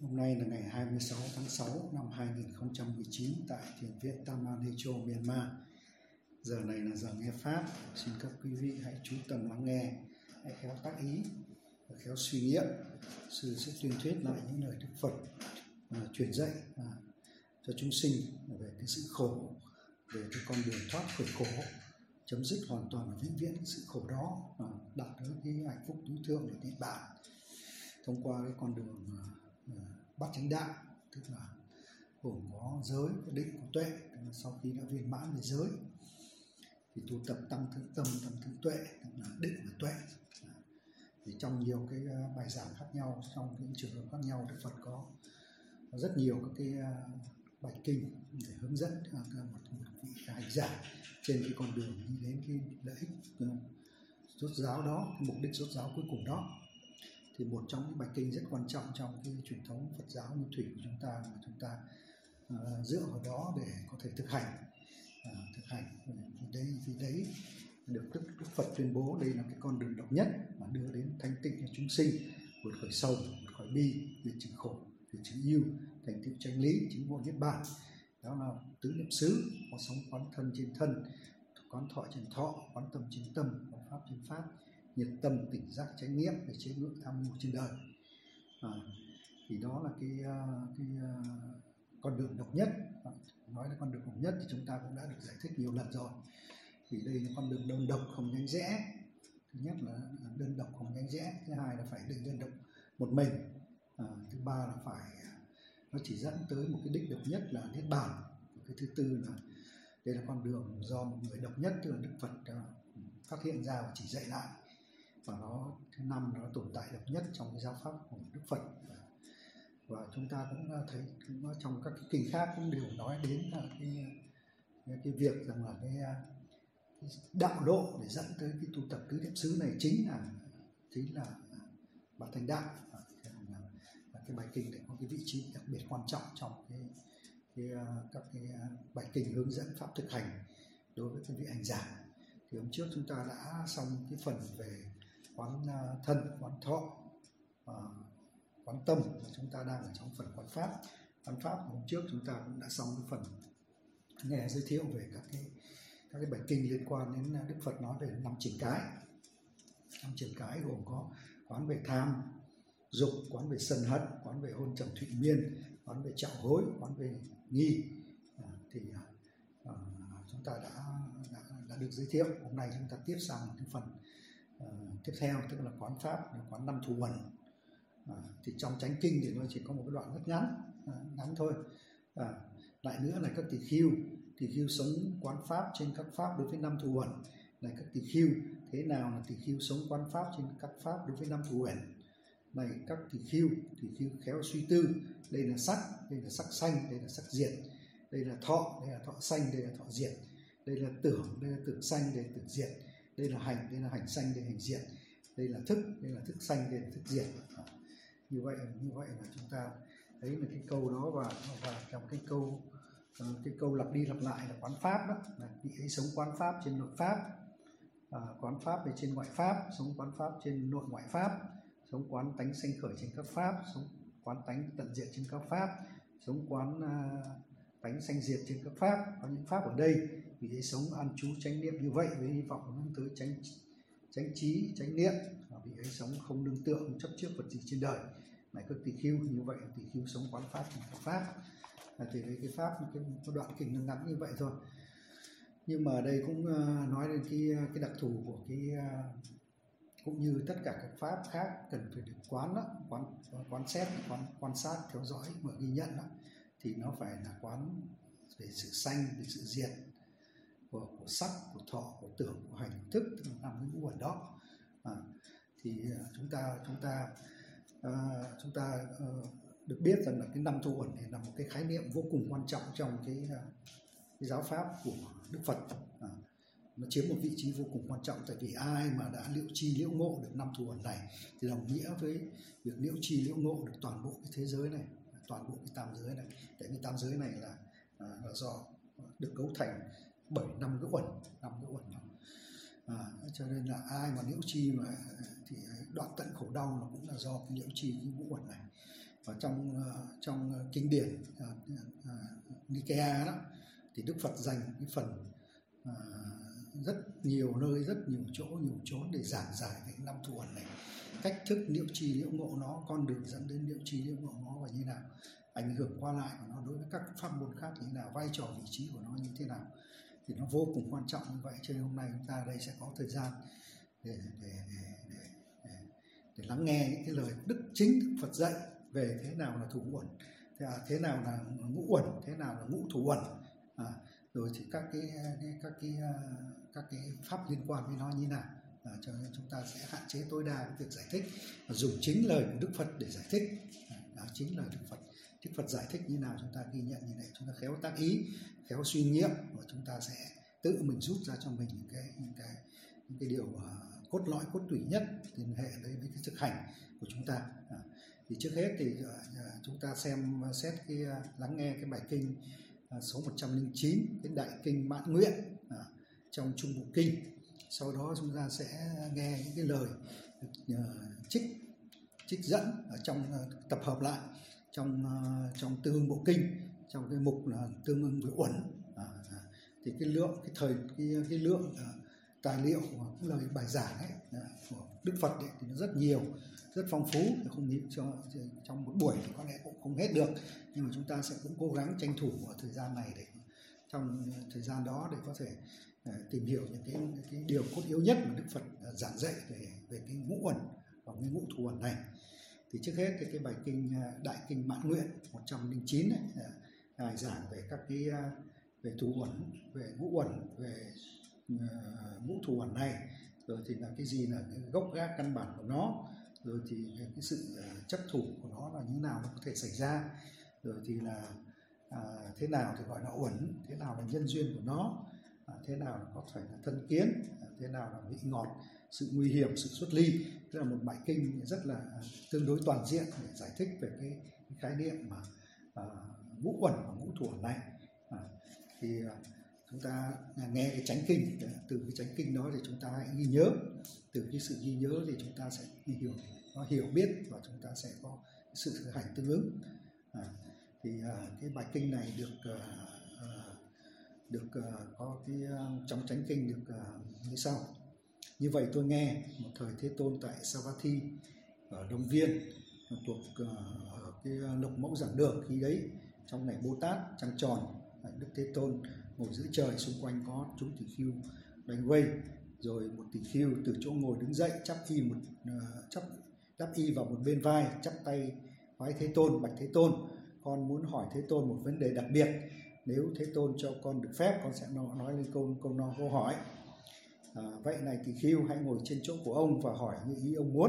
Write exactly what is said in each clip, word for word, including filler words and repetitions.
Hôm nay là ngày hai mươi sáu tháng sáu năm hai nghìn không trăm mười chín tại Thiền viện Taman Necho, Myanmar. Giờ này là giờ nghe Pháp. Xin các quý vị hãy chú tâm lắng nghe, hãy khéo tác ý và khéo suy nghiệm. Sư sẽ tuyên thuyết lại những lời Đức Phật à, truyền dạy à, cho chúng sinh về cái sự khổ, về cái con đường thoát khỏi khổ, chấm dứt hoàn toàn và vĩnh viễn sự khổ đó, à, đạt đến cái hạnh phúc tối thượng để niết bàn thông qua cái con đường à, à, bát chánh đạo, tức là gồm có giới, có định, có tuệ. Sau khi đã viên mãn về giới thì tu tập tăng thứ tâm, tăng thứ tuệ, tức là định và tuệ. Thì trong nhiều cái bài giảng khác nhau, trong những trường hợp khác nhau, Đức Phật có, có rất nhiều các cái bài kinh để hướng dẫn một, một vị hành giả trên cái con đường đi đến cái lợi ích rốt ráo đó, cái mục đích rốt ráo cuối cùng đó. Thì một trong những bài kinh rất quan trọng trong cái truyền thống Phật giáo Nguyên thủy của chúng ta mà chúng ta uh, dựa vào đó để có thể thực hành, uh, thực hành vì đấy, vì đấy được Đức, Đức Phật tuyên bố đây là cái con đường độc nhất mà đưa đến thanh tịnh cho chúng sinh, vượt khỏi sầu, vượt khỏi bi, diệt trừ khổ, diệt trừ yêu, thành tựu chánh lý, chứng ngộ niết bàn. Đó là tứ niệm xứ, có sống quán thân trên thân, quán thọ trên thọ, quán tâm trên tâm, quán pháp trên pháp, nhiệt tâm tỉnh giác chánh niệm để chế ngự tham nhu trên đời. À, thì đó là cái cái uh, con đường độc nhất. À, nói là con đường độc nhất thì chúng ta cũng đã được giải thích nhiều lần rồi. Thì đây là con đường đơn độc không nhánh rẽ. Thứ nhất là đơn độc không nhánh rẽ, thứ hai là phải đường đơn độc một mình, à, thứ ba là phải nó chỉ dẫn tới một cái đích độc nhất là niết bàn. Cái thứ tư là đây là con đường do một người độc nhất, tức là Đức Phật uh, phát hiện ra và chỉ dạy lại. Và nó thứ năm nó tồn tại độc nhất trong cái giáo pháp của Đức Phật. Và chúng ta cũng thấy cũng trong các cái kinh khác cũng đều nói đến là cái cái việc rằng là cái, cái đạo lộ để dẫn tới cái tu tập tứ niệm xứ này chính là chính là bát chánh đạo. Là, là cái bài kinh này có cái vị trí đặc biệt quan trọng trong cái, cái các cái bài kinh hướng dẫn pháp thực hành đối với các vị hành giả. Thì hôm trước chúng ta đã xong cái phần về quán thân, quán thọ, uh, quán tâm, và chúng ta đang ở trong phần quán pháp. Quán pháp hôm trước chúng ta cũng đã xong cái phần nghe giới thiệu về các cái các cái bài kinh liên quan đến Đức Phật nói về năm triển cái. Năm triển cái gồm có quán về tham, dục, quán về sân hận, quán về hôn trầm thụy miên, quán về trạo hối, quán về nghi. Uh, thì uh, chúng ta đã, đã đã được giới thiệu. Hôm nay chúng ta tiếp sang một cái phần Uh, tiếp theo, tức là quán pháp, là quán năm thù uẩn. Uh, thì trong chánh kinh thì nó chỉ có một cái đoạn rất ngắn, uh, ngắn thôi. Uh, lại nữa là các tỳ khưu, tỳ khưu sống quán pháp trên các pháp đối với năm thù uẩn. Này các tỳ khưu, thế nào là tỳ khưu sống quán pháp trên các pháp đối với năm thù uẩn? Này các tỳ khưu, tỳ khưu khéo suy tư, đây là sắc, đây là sắc sanh, đây là sắc diệt, đây là thọ, đây là thọ sanh, đây là thọ diệt, đây là tưởng, đây là tưởng sanh, đây là tưởng diệt, đây là hành, đây là hành sanh, đây là hành diệt, đây là thức, đây là thức sanh, đây là thức diệt. À, như vậy như vậy là chúng ta thấy là cái câu đó, và và trong cái câu cái câu lặp đi lặp lại là quán pháp đó, là vị ấy sống quán pháp trên nội pháp, à, quán pháp về trên ngoại pháp, sống quán pháp trên nội ngoại pháp, sống quán tánh sanh khởi trên các pháp, sống quán tánh tận diệt trên các pháp, sống quán uh, tánh sanh diệt trên các pháp. Có những pháp ở đây vì ấy sống an trú chánh niệm như vậy với hy vọng hướng tới chánh chánh trí chánh niệm. Vì ấy sống không nương tựa không chấp trước vật gì trên đời. Này các tỳ khưu, như vậy tỳ khưu sống quán pháp trên các pháp. À, thì cái pháp cái, cái đoạn kinh nó ngắn như vậy thôi. Nhưng mà đây cũng uh, nói đến cái cái đặc thù của cái uh, cũng như tất cả các pháp khác cần phải được quán đó, quán quán xét, quán quan sát, theo dõi và ghi nhận đó, thì nó phải là quán về sự sanh, về sự diệt của, của sắc, của thọ, của tưởng, của hành, của thức, tức là năm cái ngũ uẩn đó. À, thì chúng ta chúng ta uh, chúng ta uh, được biết rằng là cái năm thù uẩn này là một cái khái niệm vô cùng quan trọng trong cái, uh, cái giáo pháp của Đức Phật. À, nó chiếm một vị trí vô cùng quan trọng, tại vì ai mà đã liễu chi liễu ngộ được năm thù uẩn này thì đồng nghĩa với việc liễu chi liễu ngộ được toàn bộ cái thế giới này, toàn bộ cái tam giới này. Tại vì tam giới này là, là do được cấu thành bởi năm cái uẩn, năm cái uẩn đó. À, cho nên là ai mà liễu chi mà thì đoạn tận khổ đau nó cũng là do cái liễu chi cái ngũ uẩn này. Và trong uh, trong kinh điển uh, uh, Nikea đó thì Đức Phật dành cái phần uh, rất nhiều nơi, rất nhiều chỗ, nhiều chốn để giảng giải về năm thủ ẩn này, cách thức liễu tri liễu ngộ nó, con đường dẫn đến liễu tri liễu ngộ nó và như nào, ảnh hưởng qua lại của nó đối với các pháp môn khác như thế nào, vai trò vị trí của nó như thế nào, thì nó vô cùng quan trọng như vậy. Cho nên hôm nay chúng ta đây sẽ có thời gian để để để, để, để, để lắng nghe những cái lời đức chính Đức Phật dạy về thế nào là thủ uẩn, thế nào là ngũ uẩn, thế nào là ngũ thủ uẩn, à, rồi thì các cái các cái các cái pháp liên quan với nó như nào. À, cho nên chúng ta sẽ hạn chế tối đa cái việc giải thích và dùng chính lời của Đức Phật để giải thích. À, đó chính lời Đức Phật. Đức Phật giải thích như nào chúng ta ghi nhận như này, chúng ta khéo tác ý, khéo suy nghiệm và chúng ta sẽ tự mình rút ra cho mình những cái những cái những cái điều uh, cốt lõi, cốt tủy nhất liên hệ với cái thực hành của chúng ta. À, thì trước hết thì uh, chúng ta xem uh, xét cái uh, lắng nghe cái bài kinh uh, số một trăm lẻ chín, cái đại kinh Mãn Nguyện uh, trong Trung Bộ Kinh. Sau đó chúng ta sẽ nghe những cái lời uh, trích trích dẫn ở trong uh, tập hợp lại trong uh, trong Tương ưng Bộ Kinh, trong cái mục là tương ưng với uẩn. À, à, thì cái lượng cái thời cái cái lượng uh, tài liệu và cái lời bài giảng ấy uh, của Đức Phật ấy, thì nó rất nhiều, rất phong phú, không nghĩ cho trong một buổi thì có lẽ cũng không hết được, nhưng mà chúng ta sẽ cũng cố gắng tranh thủ ở thời gian này để trong thời gian đó để có thể uh, tìm hiểu những cái cái điều cốt yếu nhất mà Đức Phật uh, giảng dạy về về cái ngũ uẩn và cái ngũ thủ uẩn này. Thì trước hết cái, cái bài kinh Đại kinh Mãn Nguyện một trăm lẻ chín này, Ngài giảng về các cái về thủ uẩn, về ngũ uẩn, về uh, ngũ thủ uẩn này, rồi thì là cái gì là cái gốc gác căn bản của nó, rồi thì cái sự uh, chấp thủ của nó là như nào nó có thể xảy ra, rồi thì là uh, thế nào thì gọi là uẩn, thế nào là nhân duyên của nó, uh, thế nào là có phải là thân kiến, uh, thế nào là vị ngọt, sự nguy hiểm, sự xuất ly. Tức là một bài kinh rất là tương đối toàn diện để giải thích về cái, cái khái niệm mà uh, ngũ uẩn và ngũ thủ uẩn này. À, thì uh, chúng ta nghe cái chánh kinh, từ cái chánh kinh đó thì chúng ta hãy ghi nhớ, từ cái sự ghi nhớ thì chúng ta sẽ hiểu, nó hiểu biết và chúng ta sẽ có sự thực hành tương ứng. À, thì uh, cái bài kinh này được uh, uh, được uh, có cái uh, trong chánh kinh được uh, như sau. Như vậy tôi nghe một thời Thế Tôn tại Savatthi ở Đông Viên, thuộc uh, ở cái Lộc Mẫu Giảng Đường. Khi đấy trong ngày Bồ Tát trăng tròn, Đức Thế Tôn ngồi giữa trời, xung quanh có chúng tỳ khưu đánh vây, rồi một tỳ khưu từ chỗ ngồi đứng dậy, chắp y một uh, chắp đắp y vào một bên vai, chắp tay vái Thế Tôn, bạch Thế Tôn, con muốn hỏi Thế Tôn một vấn đề đặc biệt. Nếu Thế Tôn cho con được phép, con sẽ nói lên câu câu nói câu hỏi. À, vậy này tỳ khưu, hãy ngồi trên chỗ của ông và hỏi như ý ông muốn.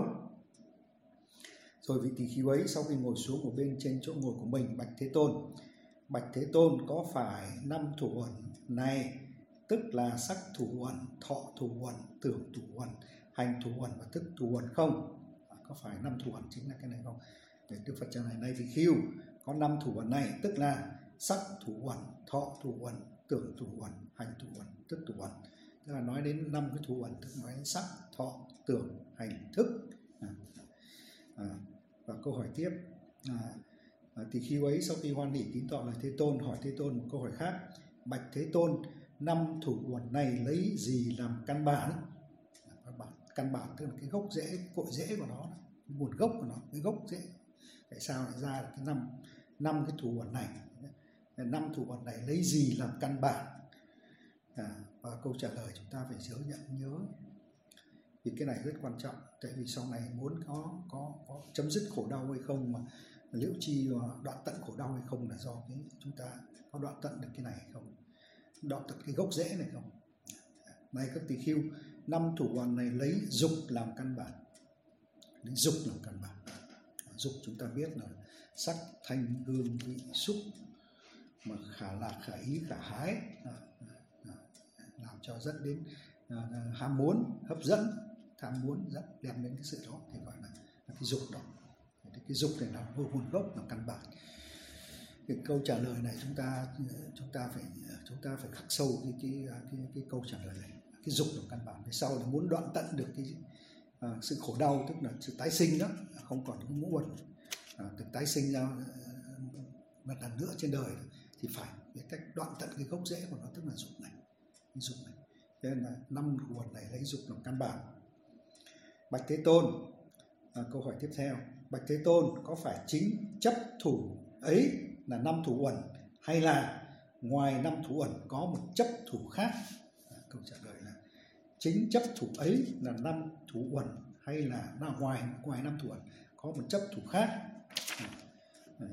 Rồi vị tỳ khưu ấy sau khi ngồi xuống một bên trên chỗ ngồi của mình, bạch Thế Tôn: Bạch Thế Tôn, có phải năm thủ uẩn này, tức là sắc thủ uẩn, thọ thủ uẩn, tưởng thủ uẩn, hành thủ uẩn và thức thủ uẩn không? À, có phải năm thủ uẩn chính là cái này không? Để Đức Phật trả lời: này tỳ khưu, có năm thủ uẩn này, tức là sắc thủ uẩn, thọ thủ uẩn, tưởng thủ uẩn, hành thủ uẩn, thức thủ uẩn. Tức là nói đến năm cái thủ uẩn, tức nói đến sắc, thọ, tưởng, hành, thức. À, à, và câu hỏi tiếp, à, à, tỳ khưu ấy sau khi hoan hỷ kính tọa lời Thế Tôn, hỏi Thế Tôn một câu hỏi khác: bạch Thế Tôn, năm thủ uẩn này lấy gì làm căn bản? Căn bản, căn bản tức là cái gốc rễ, cội rễ của nó, cái nguồn gốc của nó, cái gốc rễ. Tại sao lại ra cái năm năm cái thủ uẩn này? Năm thủ uẩn này lấy gì làm căn bản? À, và câu trả lời chúng ta phải nhớ nhận nhớ, vì cái này rất quan trọng. Tại vì sau này muốn có có có chấm dứt khổ đau hay không, mà liễu tri đoạn tận khổ đau hay không, là do cái chúng ta có đoạn tận được cái này hay không, đoạn tận cái gốc rễ này không. Này các tỳ khưu, năm thủ uẩn này lấy dục làm căn bản, lấy dục làm căn bản. Dục chúng ta biết là sắc, thanh, hương, vị, xúc, mà khả lạc, khả ý, khả hái, à, làm cho dẫn đến à, ham muốn, hấp dẫn, tham muốn, dẫn đem đến cái sự đó thì gọi là, là cái dục đó. Cái dục này là nguồn gốc, là căn bản. Cái câu trả lời này chúng ta chúng ta phải chúng ta phải khắc sâu cái cái cái, cái câu trả lời này. Cái dục là căn bản. Về sau là muốn đoạn tận được cái à, sự khổ đau, tức là sự tái sinh đó, không còn cái ngũ uẩn, à, được tái sinh ra một lần nữa trên đời thì phải biết cách đoạn tận cái gốc rễ của nó, tức là dục này, cái dục này. Thế nên là năm thủ uẩn này lấy dục làm căn bản. Bạch Thế Tôn, à, câu hỏi tiếp theo, Bạch Thế Tôn, có phải chính chấp thủ ấy là năm thủ uẩn hay là ngoài năm thủ uẩn có một chấp thủ khác? À, câu trả lời là chính chấp thủ ấy là năm thủ uẩn hay là, là ngoài ngoài năm thủ uẩn có một chấp thủ khác. À, à,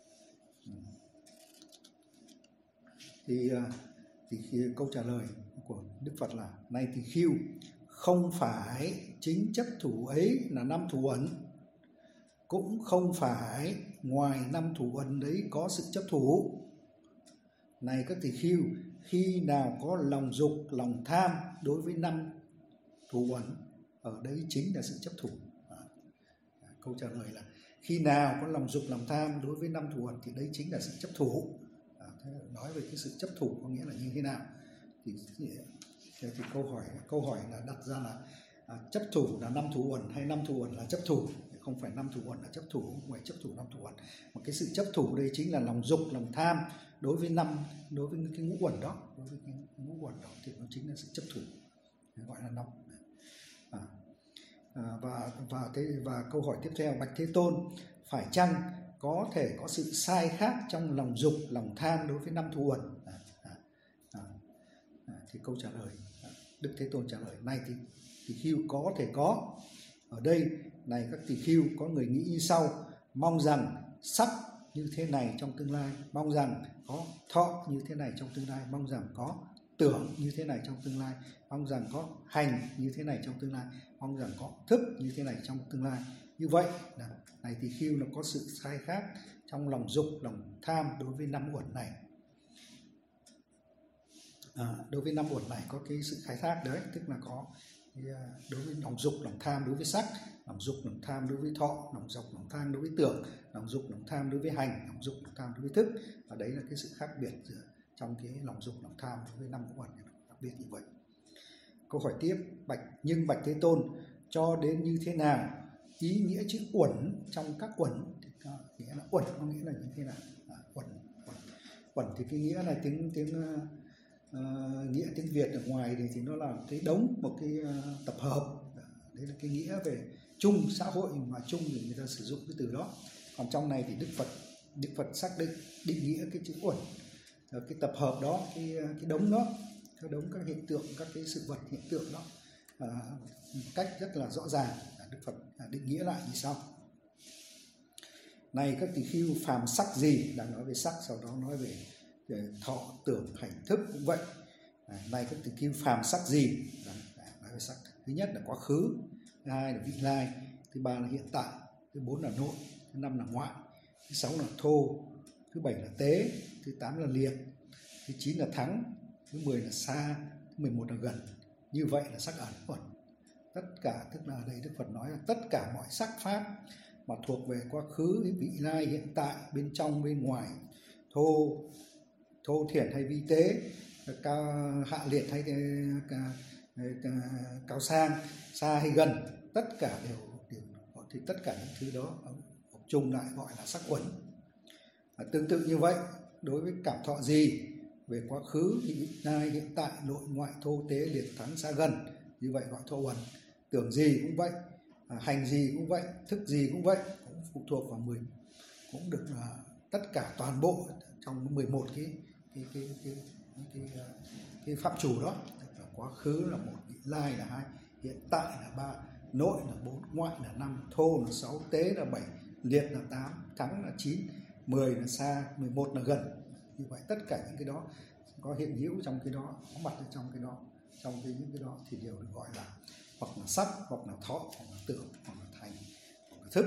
thì thì câu trả lời của Đức Phật là: này Tỳ Khưu, không phải chính chấp thủ ấy là năm thủ uẩn, cũng không phải ngoài năm thủ uẩn đấy có sự chấp thủ. Này các Tỳ Khưu, khi nào có lòng dục, lòng tham đối với năm thủ uẩn, ở đấy chính là sự chấp thủ. À, câu trả lời là khi nào có lòng dục, lòng tham đối với năm thủ uẩn thì đấy chính là sự chấp thủ. À, thế nói về cái sự chấp thủ có nghĩa là như thế nào? Thì, thì, thì câu hỏi câu hỏi là đặt ra là à, chấp thủ là năm thủ uẩn hay năm thủ uẩn là chấp thủ? Không phải năm thủ uẩn là chấp thủ, không phải chấp thủ năm thủ uẩn. Một cái sự chấp thủ đây chính là lòng dục, lòng tham đối với năm, đối với cái ngũ uẩn đó, đối với cái ngũ uẩn đó thì nó chính là sự chấp thủ, gọi là năm. À, à, và và thế và câu hỏi tiếp theo, Bạch Thế Tôn, phải chăng có thể có sự sai khác trong lòng dục, lòng tham đối với năm thủ uẩn? À, à, à, à, thì câu trả lời, à, Đức Thế Tôn trả lời: này thì Tỳ Khưu, có thể có. Ở đây này các Tỳ Khưu, có người nghĩ như sau: mong rằng sắc như thế này trong tương lai, mong rằng có thọ như thế này trong tương lai, mong rằng có tưởng như thế này trong tương lai, mong rằng có hành như thế này trong tương lai, mong rằng có thức như thế này trong tương lai. Như vậy là này Tỳ Khưu, nó có sự sai khác trong lòng dục, lòng tham đối với năm uẩn này. À, đối với năm uẩn này có cái sự khai thác đấy, tức là có đối với lòng dục, lòng tham đối với sắc, lòng dục, lòng tham đối với thọ, lòng dục, lòng tham đối với tưởng, lòng dục, lòng tham đối với hành, lòng dục, lòng tham đối với thức. Và đấy là cái sự khác biệt trong cái lòng dục, lòng tham đối với năm uẩn đặc biệt như vậy. Câu hỏi tiếp, bạch nhưng Bạch Thế Tôn, cho đến như thế nào ý nghĩa chữ uẩn trong các uẩn? Nghĩa là uẩn có nghĩa là như thế nào? À, uẩn, uẩn, uẩn thì cái nghĩa là tiếng tiếng Uh, nghĩa tiếng Việt ở ngoài thì, thì nó là cái đống, một cái uh, tập hợp. Đấy là cái nghĩa về chung, xã hội mà chung thì người ta sử dụng cái từ đó. Còn trong này thì Đức Phật Đức Phật xác định định nghĩa cái chữ uẩn, cái tập hợp đó, cái cái đống đó, cái đống các hiện tượng, các cái sự vật hiện tượng đó, uh, một cách rất là rõ ràng. Đức Phật định nghĩa lại như sau: này các Tỳ Khưu, phàm sắc gì, đang nói về sắc, sau đó nói về thọ, tưởng, hành, thức cũng vậy. À, này các Tỳ Khưu, phàm sắc gì? Nói về sắc. Thứ nhất là quá khứ, thứ hai là vị lai, thứ ba là hiện tại, thứ bốn là nội, thứ năm là ngoại, thứ sáu là thô, thứ bảy là tế, thứ tám là liệt, thứ chín là thắng, thứ mười là xa, thứ mười một là gần. Như vậy là sắc ẩn uẩn. Tất cả, tức là ở đây Đức Phật nói là tất cả mọi sắc pháp mà thuộc về quá khứ, vị lai, hiện tại, bên trong, bên ngoài, thô, thô thiển hay vi tế, cao hạ liệt hay cao, cao sang, xa hay gần, tất cả đều, đều thì tất cả những thứ đó hợp chung lại gọi là sắc uẩn. À, tương tự như vậy, đối với cảm thọ gì, về quá khứ, vị lai, hiện tại, nội ngoại, thô tế, liệt, thắng, xa gần, như vậy gọi thọ uẩn. Tưởng gì cũng vậy, à, hành gì cũng vậy, thức gì cũng vậy, cũng phụ thuộc vào mười, cũng được là tất cả toàn bộ trong mười một cái cái cái cái cái, cái, cái, cái phạm chủ đó. Là quá khứ là một, vị lai là hai, hiện tại là ba, nội là bốn, ngoại là năm, thô là sáu, tế là bảy, liệt là tám, thắng là chín, mười là xa, mười một là gần. Như vậy tất cả những cái đó có hiện hữu trong cái đó, có mặt ở trong cái đó, trong cái những cái đó thì đều được gọi là hoặc là sắc, hoặc là thọ, hoặc là tưởng, hoặc là thành, hoặc là thức.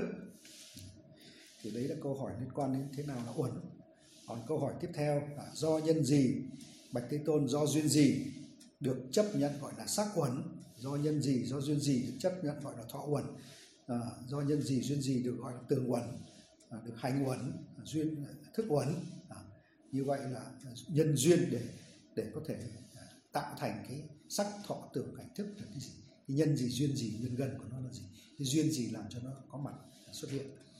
Thì đấy là câu hỏi liên quan đến thế nào là uẩn. Còn câu hỏi tiếp theo là do nhân gì, Bạch Thế Tôn, do duyên gì được chấp nhận gọi là sắc uẩn? Do nhân gì, do duyên gì được chấp nhận gọi là thọ uẩn? À, do nhân gì, duyên gì được gọi là tưởng uẩn, à, được hành uẩn, duyên thức uẩn. À, như vậy là nhân duyên để để có thể tạo thành cái sắc, thọ, tưởng, hành, thức là cái gì? Cái nhân gì, duyên gì, nhân gần của nó là gì? Cái duyên gì làm cho nó có mặt xuất hiện? À,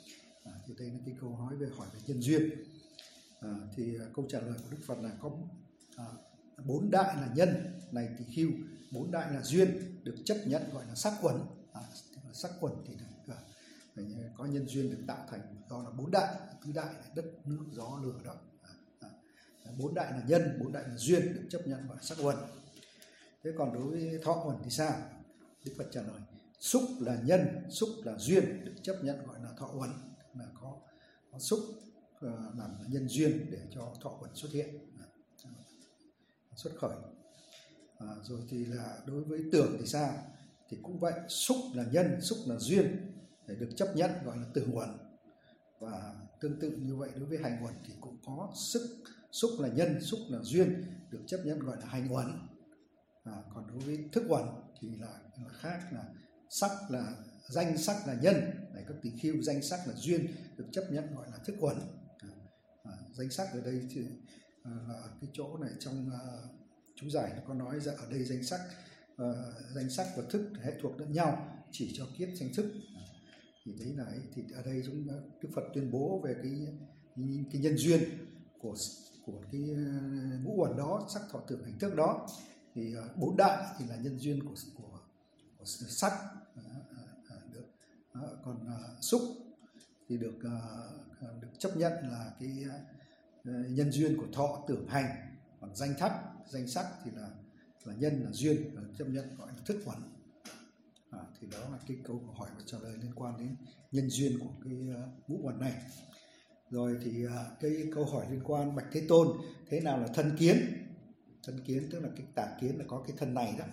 À, thì đây là cái câu nói về hỏi về nhân duyên. À, thì à, câu trả lời của Đức Phật là có à, bốn đại là nhân này tỳ khưu, bốn đại là duyên được chấp nhận gọi là sắc uẩn. À, sắc uẩn thì được, à, có nhân duyên được tạo thành do là bốn đại, tứ đại là đất nước gió lửa đó. À, à, bốn đại là nhân, bốn đại là duyên được chấp nhận gọi là sắc uẩn. Thế còn đối với thọ uẩn thì sao? Đức Phật trả lời xúc là nhân, xúc là duyên được chấp nhận gọi là thọ uẩn, là có, có xúc uh, làm nhân duyên để cho thọ uẩn xuất hiện, uh, xuất khởi. À, rồi thì là đối với tưởng thì sao? Thì cũng vậy, xúc là nhân, xúc là duyên để được chấp nhận gọi là tưởng uẩn. Và tương tự như vậy đối với hành uẩn thì cũng có sức, xúc là nhân, xúc là duyên được chấp nhận gọi là hành uẩn. À, còn đối với thức uẩn thì là, là khác, là sắc là danh, sắc là nhân này các tỳ khưu, danh sắc là duyên được chấp nhận gọi là thức uẩn. À, à, danh sắc ở đây thì à, là cái chỗ này trong à, chú giải nó có nói ra ở đây danh sắc, à, danh sắc và thức hệ thuộc lẫn nhau chỉ cho kiết danh thức. À, thì đấy là ấy, thì ở đây chúng Đức Phật tuyên bố về cái cái, cái nhân duyên của của cái ngũ uẩn đó, sắc thọ tưởng hành thức đó. Thì uh, bốn đại thì là nhân duyên của của, của sắc, uh, uh, được. Uh, còn uh, xúc thì được uh, được chấp nhận là cái uh, nhân duyên của thọ tưởng hành. Còn danh thắc, danh sắc thì là là nhân, là duyên, và chấp nhận gọi là thức uẩn. À, thì đó là cái câu hỏi và trả lời liên quan đến nhân duyên của cái uh, ngũ uẩn này. Rồi thì uh, cái câu hỏi liên quan bạch Thế Tôn, thế nào là thân kiến? Thân kiến tức là cái tà kiến là có cái thân này đó,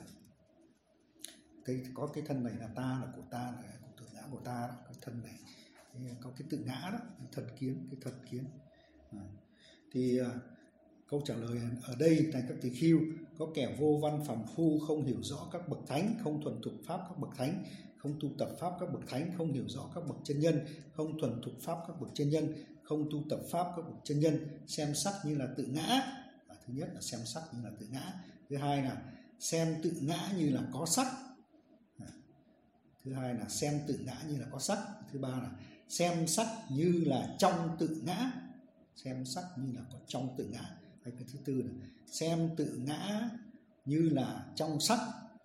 cái có cái thân này là ta, là của ta, là của tự ngã của ta đó, cái thân này có cái tự ngã đó, cái thân kiến, cái thân kiến. À, thì à, câu trả lời ở đây là các tỳ khưu, có kẻ vô văn phàm phu không hiểu rõ các bậc thánh, không thuần thục pháp các bậc thánh, không tu tập pháp các bậc thánh, không hiểu rõ các bậc chân nhân, không thuần thục pháp các bậc chân nhân, không tu tập pháp các bậc chân nhân, xem sắc như là tự ngã. Thứ nhất là xem sắc như là tự ngã. Thứ hai là xem tự ngã như là có sắc. Thứ hai là xem tự ngã như là có sắc. Thứ ba là xem sắc như là trong tự ngã. Xem sắc như là có trong tự ngã. Hay cái thứ tư là xem tự ngã như là trong sắc.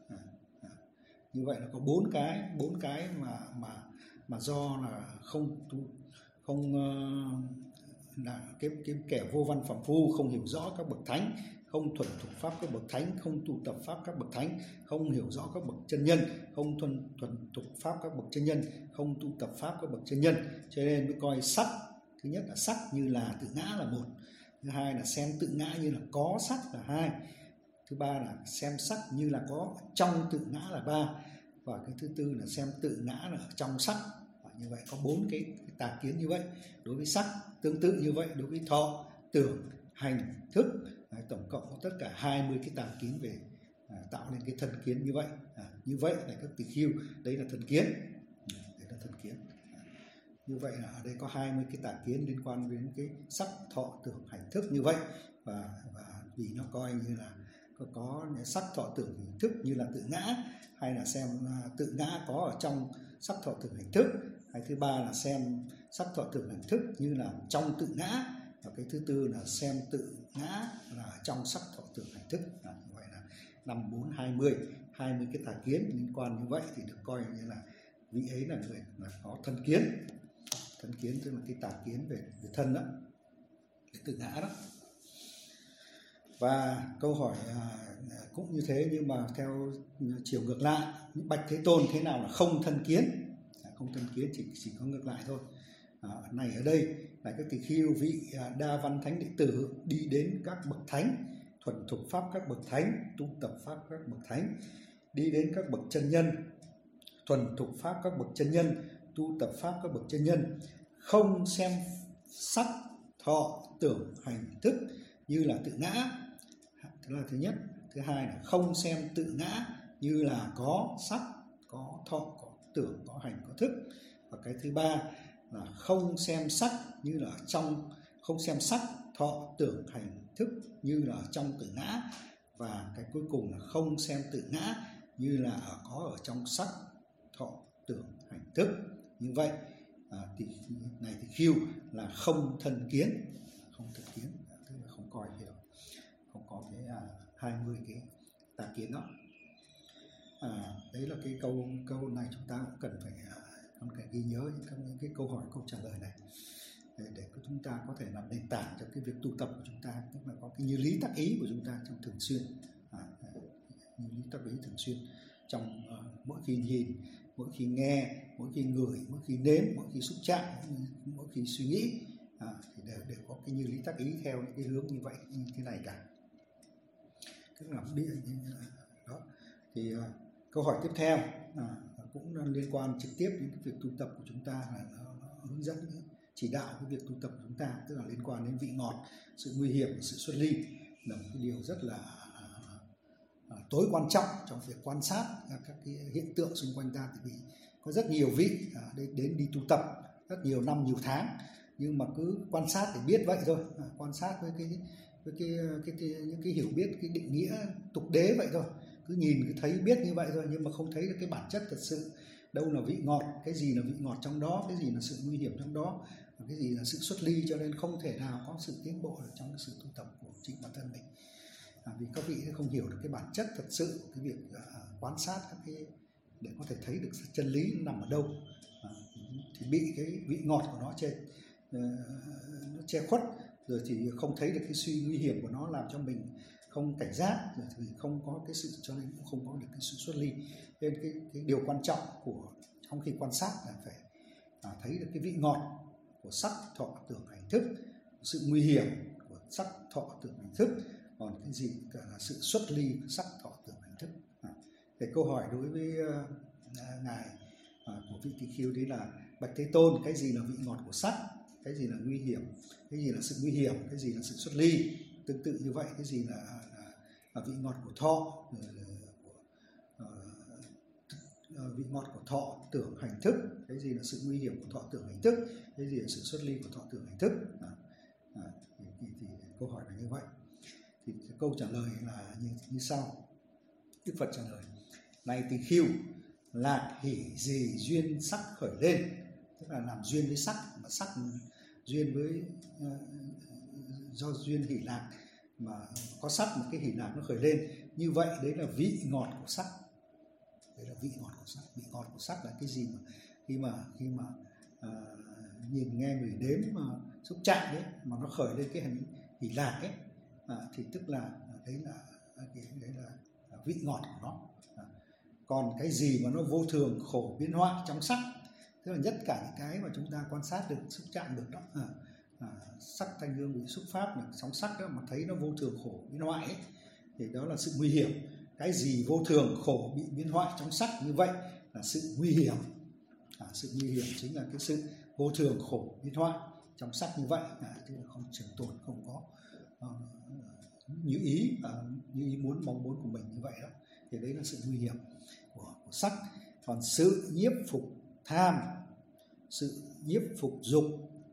Như vậy là có bốn cái, bốn cái mà mà mà do là không tu, không uh, là cái, cái kẻ vô văn phàm phu không hiểu rõ các bậc thánh, không thuần thục pháp các bậc thánh, không tu tập pháp các bậc thánh, không hiểu rõ các bậc chân nhân, không thuần thuần thục pháp các bậc chân nhân, không tu tập pháp các bậc chân nhân, cho nên mới coi sắc. Thứ nhất là sắc như là tự ngã là một, thứ hai là xem tự ngã như là có sắc là hai, thứ ba là xem sắc như là có trong tự ngã là ba, và cái thứ tư là xem tự ngã là ở trong sắc. Như vậy có bốn cái, cái tà kiến như vậy đối với sắc. Tương tự như vậy đối với thọ, tưởng, hành, thức. Đấy, tổng cộng có tất cả hai mươi cái tà kiến về à, tạo nên cái thân kiến như vậy. À, như vậy là các tỳ khưu, đấy là thân kiến. À, đấy là thân kiến. À, như vậy là ở đây có hai mươi cái tà kiến liên quan đến cái sắc, thọ, tưởng, hành, thức như vậy. Và, và vì nó coi như là có, có sắc, thọ, tưởng, hành, thức như là tự ngã, hay là xem uh, tự ngã có ở trong sắc, thọ, tưởng, hành, thức. Hay thứ ba là xem sắc, thọ, tưởng, hành, thức như là trong tự ngã, và cái thứ tư là xem tự ngã là trong sắc, thọ, tưởng, hành, thức. À, như vậy là năm bốn hai mươi, hai mươi cái tà kiến liên quan như vậy thì được coi như là vị ấy là người là có thân kiến. Thân kiến tức là cái tà kiến về, về thân đó, cái tự ngã đó. Và câu hỏi à, cũng như thế, nhưng mà theo chiều ngược lại, bạch Thế Tôn, thế nào là không thân kiến? À, không thân kiến chỉ chỉ có ngược lại thôi. À, này ở đây là các tỳ khưu, vị đa văn thánh đệ tử đi đến các bậc thánh, thuần thục pháp các bậc thánh, tu tập pháp các bậc thánh, đi đến các bậc chân nhân, thuần thục pháp các bậc chân nhân, tu tập pháp các bậc chân nhân, không xem sắc, thọ, tưởng, hành, thức như là tự ngã. Đó là thứ nhất. Thứ hai là không xem tự ngã như là có sắc, có thọ, có tưởng, có hành, có thức. Và cái thứ ba là không xem sắc như là trong, không xem sắc, thọ, tưởng, hành, thức như là trong tự ngã. Và cái cuối cùng là không xem tự ngã như là có ở trong sắc, thọ, tưởng, hành, thức. Như vậy à, thì này thì khiêu là không thân kiến, không thân kiến, tức là không coi cái đó, không có cái à, hai mươi cái tà kiến đó. À, đấy là cái câu câu này chúng ta cũng cần phải còn phải ghi nhớ những cái, những cái câu hỏi, câu trả lời này để, để chúng ta có thể làm nền tảng cho cái việc tu tập của chúng ta, tức là có cái như lý tác ý của chúng ta trong thường xuyên, à, như lý tác ý thường xuyên trong uh, mỗi khi nhìn, mỗi khi nghe, mỗi khi ngửi, mỗi khi nếm, mỗi khi xúc chạm, mỗi khi suy nghĩ, à, thì đều đều có cái như lý tác ý theo những cái hướng như vậy, như thế này cả. Tức là địa đó. Thì uh, câu hỏi tiếp theo à, cũng liên quan trực tiếp đến cái việc tu tập của chúng ta, là nó, nó hướng dẫn chỉ đạo cái việc tu tập của chúng ta, tức là liên quan đến vị ngọt, sự nguy hiểm, sự xuất ly, là một cái điều rất là à, à, tối quan trọng trong việc quan sát các cái hiện tượng xung quanh ta. Vì có rất nhiều vị à, đến, đến đi tu tập rất nhiều năm, nhiều tháng, nhưng mà cứ quan sát để biết vậy thôi, à, quan sát với cái với cái, cái, cái những cái hiểu biết, cái định nghĩa tục đế vậy thôi, cứ nhìn cứ thấy biết như vậy thôi, nhưng mà không thấy được cái bản chất thật sự, đâu là vị ngọt, cái gì là vị ngọt trong đó, cái gì là sự nguy hiểm trong đó, cái gì là sự xuất ly, cho nên không thể nào có sự tiến bộ trong cái sự tu tập của chính bản thân mình. À, vì các vị không hiểu được cái bản chất thật sự của cái việc uh, quan sát các cái để có thể thấy được chân lý nằm ở đâu, à, thì bị cái vị ngọt của nó che uh, nó che khuất, rồi thì không thấy được cái suy nguy hiểm của nó, làm cho mình không cảnh giác, rồi thì không có cái sự, cho nên cũng không có được cái sự xuất ly. Nên cái, cái điều quan trọng của trong khi quan sát là phải à, thấy được cái vị ngọt của sắc, thọ, tưởng, hành, thức, sự nguy hiểm của sắc, thọ, tưởng, hành, thức, còn cái gì cả là sự xuất ly của sắc, thọ, tưởng, hành, thức. À, cái câu hỏi đối với uh, ngài uh, của vị Tỳ Khưu đấy là: bạch Thế Tôn, cái gì là vị ngọt của sắc, cái gì là nguy hiểm, cái gì là sự nguy hiểm, cái gì là sự xuất ly? Tương tự như vậy, cái gì là, là, là vị ngọt của thọ, của, uh, vị ngọt của thọ, tưởng, hành, thức, cái gì là sự nguy hiểm của thọ, tưởng, hành, thức, cái gì là sự xuất ly của thọ, tưởng, hành, thức? À, à, thì, thì, thì câu hỏi là như vậy. Thì câu trả lời là như, như sau. Đức Phật trả lời: này Tỳ Khưu, lạc hỷ gì duyên sắc khởi lên, tức là làm duyên với sắc, mà sắc duyên với uh, do duyên hỷ lạc mà có sắc, một cái hỷ lạc nó khởi lên, như vậy đấy là vị ngọt của sắc. Đấy là vị ngọt của sắc. Vị ngọt của sắc là cái gì mà khi mà khi mà uh, nhìn nghe người đếm mà xúc chạm đấy mà nó khởi lên cái hình hỷ lạc ấy, à, thì tức là đấy là cái đấy là vị ngọt của nó. À, còn cái gì mà nó vô thường, khổ, biến hoại trong sắc, tức là nhất cả những cái mà chúng ta quan sát được, xúc chạm được đó, à, à, sắc, thanh, hương, vị, xúc, pháp, là sóng sắc đó, mà thấy nó vô thường, khổ, biến hoại ấy, thì đó là sự nguy hiểm. Cái gì vô thường, khổ, bị biến hoại trong sắc như vậy là sự nguy hiểm. À, sự nguy hiểm chính là cái sự vô thường, khổ, biến hoại trong sắc như vậy, à, tức là không trường tồn, không có uh, như ý uh, như ý muốn, mong muốn của mình như vậy đó. Thì đấy là sự nguy hiểm của, của sắc. Còn sự nhiếp phục tham, sự nhiếp phục dục,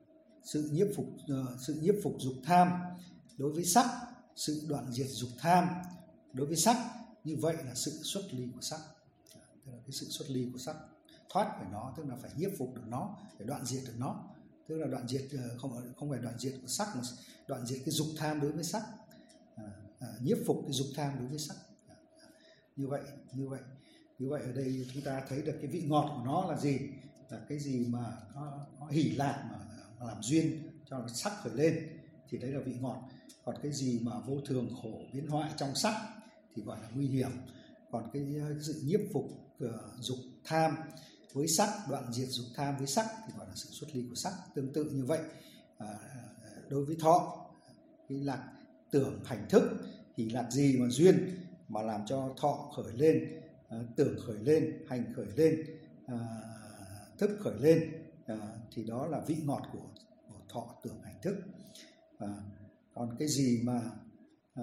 sự nhiếp phục uh, sự nhiếp phục dục tham đối với sắc, sự đoạn diệt dục tham đối với sắc, như vậy là sự xuất ly của sắc. Tức là cái sự xuất ly của sắc, thoát khỏi nó, tức là phải nhiếp phục được nó, phải đoạn diệt được nó. Tức là đoạn diệt không không phải đoạn diệt của sắc, mà đoạn diệt cái dục tham đối với sắc, à, à, nhiếp phục cái dục tham đối với sắc. À, à, như vậy, như vậy, như vậy ở đây chúng ta thấy được cái vị ngọt của nó là gì? Là cái gì mà nó, nó hỷ lạc mà, mà làm duyên cho nó sắc khởi lên, thì đấy là vị ngọt. Còn cái gì mà vô thường, khổ, biến hoại trong sắc thì gọi là nguy hiểm. Còn cái sự nhiếp phục uh, dục tham với sắc, đoạn diệt dục tham với sắc thì gọi là sự xuất ly của sắc. Tương tự như vậy, à, đối với thọ, cái lạc tưởng, hành, thức, thì lạc gì mà duyên mà làm cho thọ khởi lên, à, tưởng khởi lên, hành khởi lên, à, thức khởi lên, à, thì đó là vị ngọt của, của thọ, tưởng, hành, thức. À, còn cái gì mà à,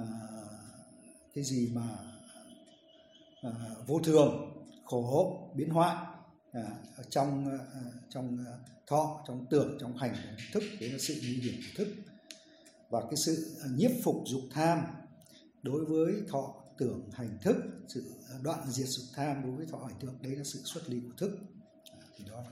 cái gì mà à, vô thường, khổ, biến hoại à, trong à, trong thọ, trong tưởng, trong hành, trong thức, đấy là sự nguy hiểm của thức. Và cái sự nhiếp phục dục tham đối với thọ, tưởng, hành, thức, sự đoạn diệt dục tham đối với thọ, hành, thức, đấy là sự xuất ly của thức. À, thì đó là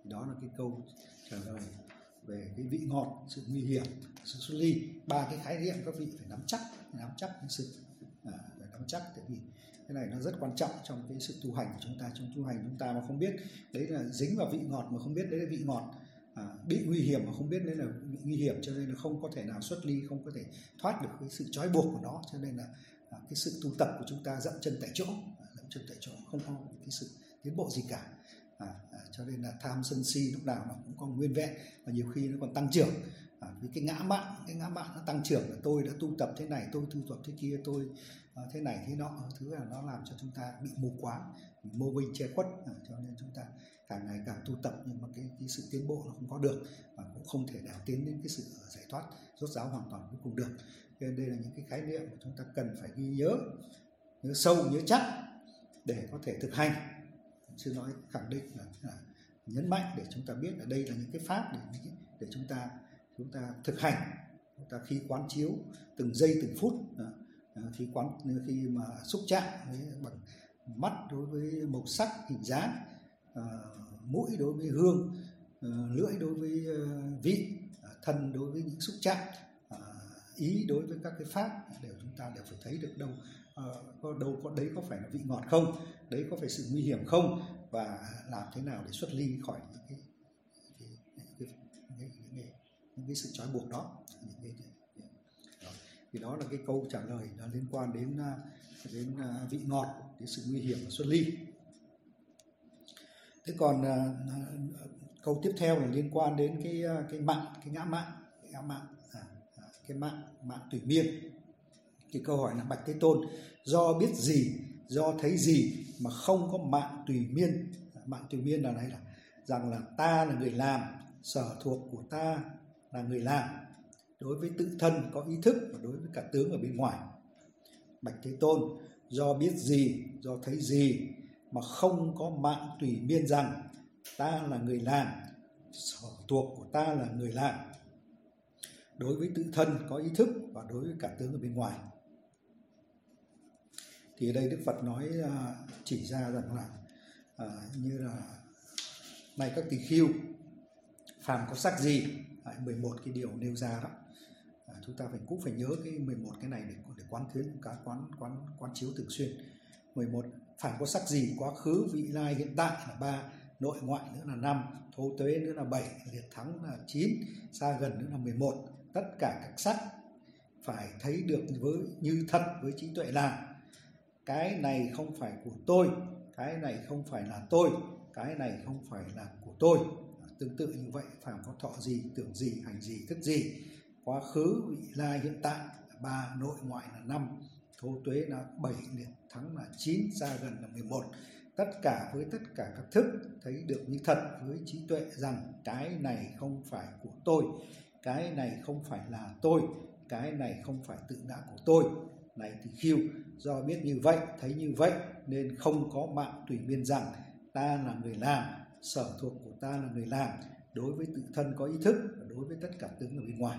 Đó là cái câu trả lời về cái vị ngọt, sự nguy hiểm, sự xuất ly. Ba cái khái niệm các vị phải nắm chắc, nắm chắc cái sự à, phải nắm chắc, tại vì cái này nó rất quan trọng trong cái sự tu hành của chúng ta. Trong tu hành chúng ta mà không biết đấy là dính vào vị ngọt, mà không biết đấy là vị ngọt, à, bị nguy hiểm mà không biết đấy là bị nguy hiểm, cho nên là không có thể nào xuất ly, không có thể thoát được cái sự trói buộc của nó. Cho nên là à, cái sự tu tập của chúng ta dậm chân tại chỗ, dậm chân tại chỗ, không có cái sự tiến bộ gì cả. À, à, cho nên là tham sân si lúc nào nó cũng còn nguyên vẹn, và nhiều khi nó còn tăng trưởng. À, vì cái ngã mạn, cái ngã mạn nó tăng trưởng là tôi đã tu tập thế này, tôi tu tập thế kia, tôi à, thế này thế nọ, thứ là nó làm cho chúng ta bị mù quáng, bị mô vinh che khuất. À, cho nên chúng ta càng ngày càng tu tập nhưng mà cái, cái sự tiến bộ nó không có được, và cũng không thể nào tiến đến cái sự giải thoát rốt ráo hoàn toàn cuối cùng được. Cho nên đây là những cái khái niệm mà chúng ta cần phải ghi nhớ, nhớ sâu, nhớ chắc để có thể thực hành. Sư nói khẳng định là, là nhấn mạnh để chúng ta biết là đây là những cái pháp để để chúng ta chúng ta thực hành. Chúng ta khi quán chiếu từng giây từng phút, khi quán khi mà xúc chạm với bằng mắt đối với màu sắc hình dáng, à, mũi đối với hương, à, lưỡi đối với uh, vị, à, thân đối với những xúc chạm, à, ý đối với các cái pháp, đều chúng ta đều phải thấy được đâu à, có đâu có đấy có phải là vị ngọt không, đấy có phải sự nguy hiểm không, và làm thế nào để xuất ly khỏi những cái cái, cái, cái, cái, cái, những cái sự trói buộc đó. Những cái, đó. Thì đó là cái câu trả lời nó liên quan đến đến vị ngọt, đến sự nguy hiểm và xuất ly. Thế còn uh, câu tiếp theo là liên quan đến cái cái mạng, cái ngã mạng, cái ngã mạng, à, à, cái mạng mạng tùy miên. Cái câu hỏi là: bạch Thế Tôn, do biết gì, do thấy gì mà không có mạng tùy miên? Mạng tùy miên là này là rằng là ta là người làm, sở thuộc của ta là người làm, đối với tự thân có ý thức và đối với cả tướng ở bên ngoài. Bạch Thế Tôn, do biết gì, do thấy gì mà không có mạng tùy miên rằng ta là người làm, sở thuộc của ta là người làm, đối với tự thân có ý thức và đối với cả tướng ở bên ngoài. Thì ở đây Đức Phật nói chỉ ra rằng là à, như là này các tỳ khưu, phàm có sắc gì, à, mười một cái điều nêu ra đó, à, chúng ta phải cũng phải nhớ cái mười một cái này để để quán thuyết, cả quán quán quán chiếu thường xuyên. mười một, phàm có sắc gì, quá khứ, vị lai, hiện tại là ba, nội ngoại nữa là năm, thô tuế nữa là bảy, liệt thắng là chín, xa gần nữa là mười một. Tất cả các sắc phải thấy được với như thật với trí tuệ là cái này không phải của tôi, cái này không phải là tôi, cái này không phải là của tôi. Tương tự như vậy, phàm có thọ gì, tưởng gì, hành gì, thức gì, quá khứ, vị lai, hiện tại là ba, nội ngoại là năm, thô tuế là bảy, liệt thắng là chín, xa gần là mười một. Tất cả với tất cả các thức thấy được như thật với trí tuệ rằng cái này không phải của tôi, cái này không phải là tôi, cái này không phải tự ngã của tôi. Này tỳ khưu, do biết như vậy, thấy như vậy nên không có mạng tùy miên rằng ta là người làm, sở thuộc của ta là người làm, đối với tự thân có ý thức và đối với tất cả tướng ở bên ngoài.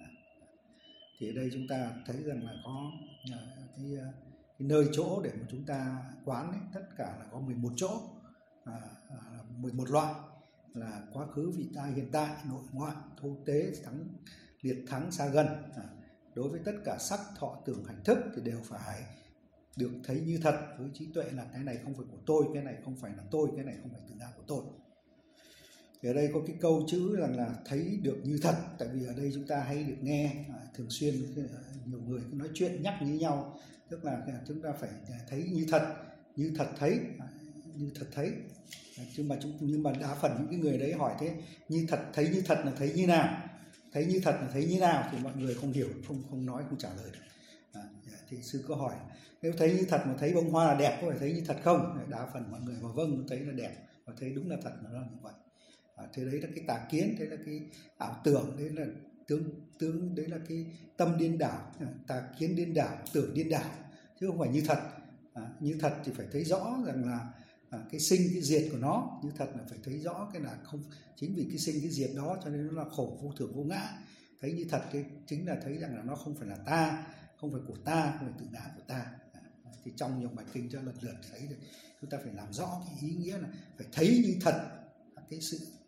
Thì ở đây chúng ta thấy rằng là có cái, cái nơi chỗ để mà chúng ta quán ấy, tất cả là có mười một chỗ, à, à, mười một loại là quá khứ, vị lai, hiện tại, nội ngoại, thô tế, thắng, liệt thắng, xa gần. À, đối với tất cả sắc, thọ, tưởng, hành, thức thì đều phải được thấy như thật với trí tuệ là cái này không phải của tôi, cái này không phải là tôi, cái này không phải tự ngã của tôi. Thì ở đây có cái câu chữ rằng là thấy được như thật, tại vì ở đây chúng ta hay được nghe à, thường xuyên nhiều người nói chuyện nhắc với nhau, tức là chúng ta phải thấy như thật, như thật thấy, à, như thật thấy. À, nhưng mà chúng nhưng mà đa phần những cái người đấy hỏi thế, như thật thấy như thật là thấy như nào, thấy như thật là thấy như nào, thì mọi người không hiểu, không không nói, không trả lời được. À, thì sư có hỏi nếu thấy như thật mà thấy bông hoa là đẹp có phải thấy như thật không? Đa phần mọi người bảo vâng, thấy là đẹp và thấy đúng là thật, nó là như vậy. À, thế đấy là cái tà kiến, đấy là cái ảo tưởng, đấy là tướng tướng đấy là cái tâm điên đảo, tà kiến điên đảo, tưởng điên đảo, chứ không phải như thật. À, như thật thì phải thấy rõ rằng là à, cái sinh cái diệt của nó, như thật là phải thấy rõ cái là không, chính vì cái sinh cái diệt đó cho nên nó là khổ vô thường vô ngã. Thấy như thật cái chính là thấy rằng là nó không phải là ta, không phải của ta, không phải tự ngã của ta. À, thì trong nhiều bài kinh cho lần lượt thấy được, chúng ta phải làm rõ cái ý nghĩa là phải thấy như thật cái sự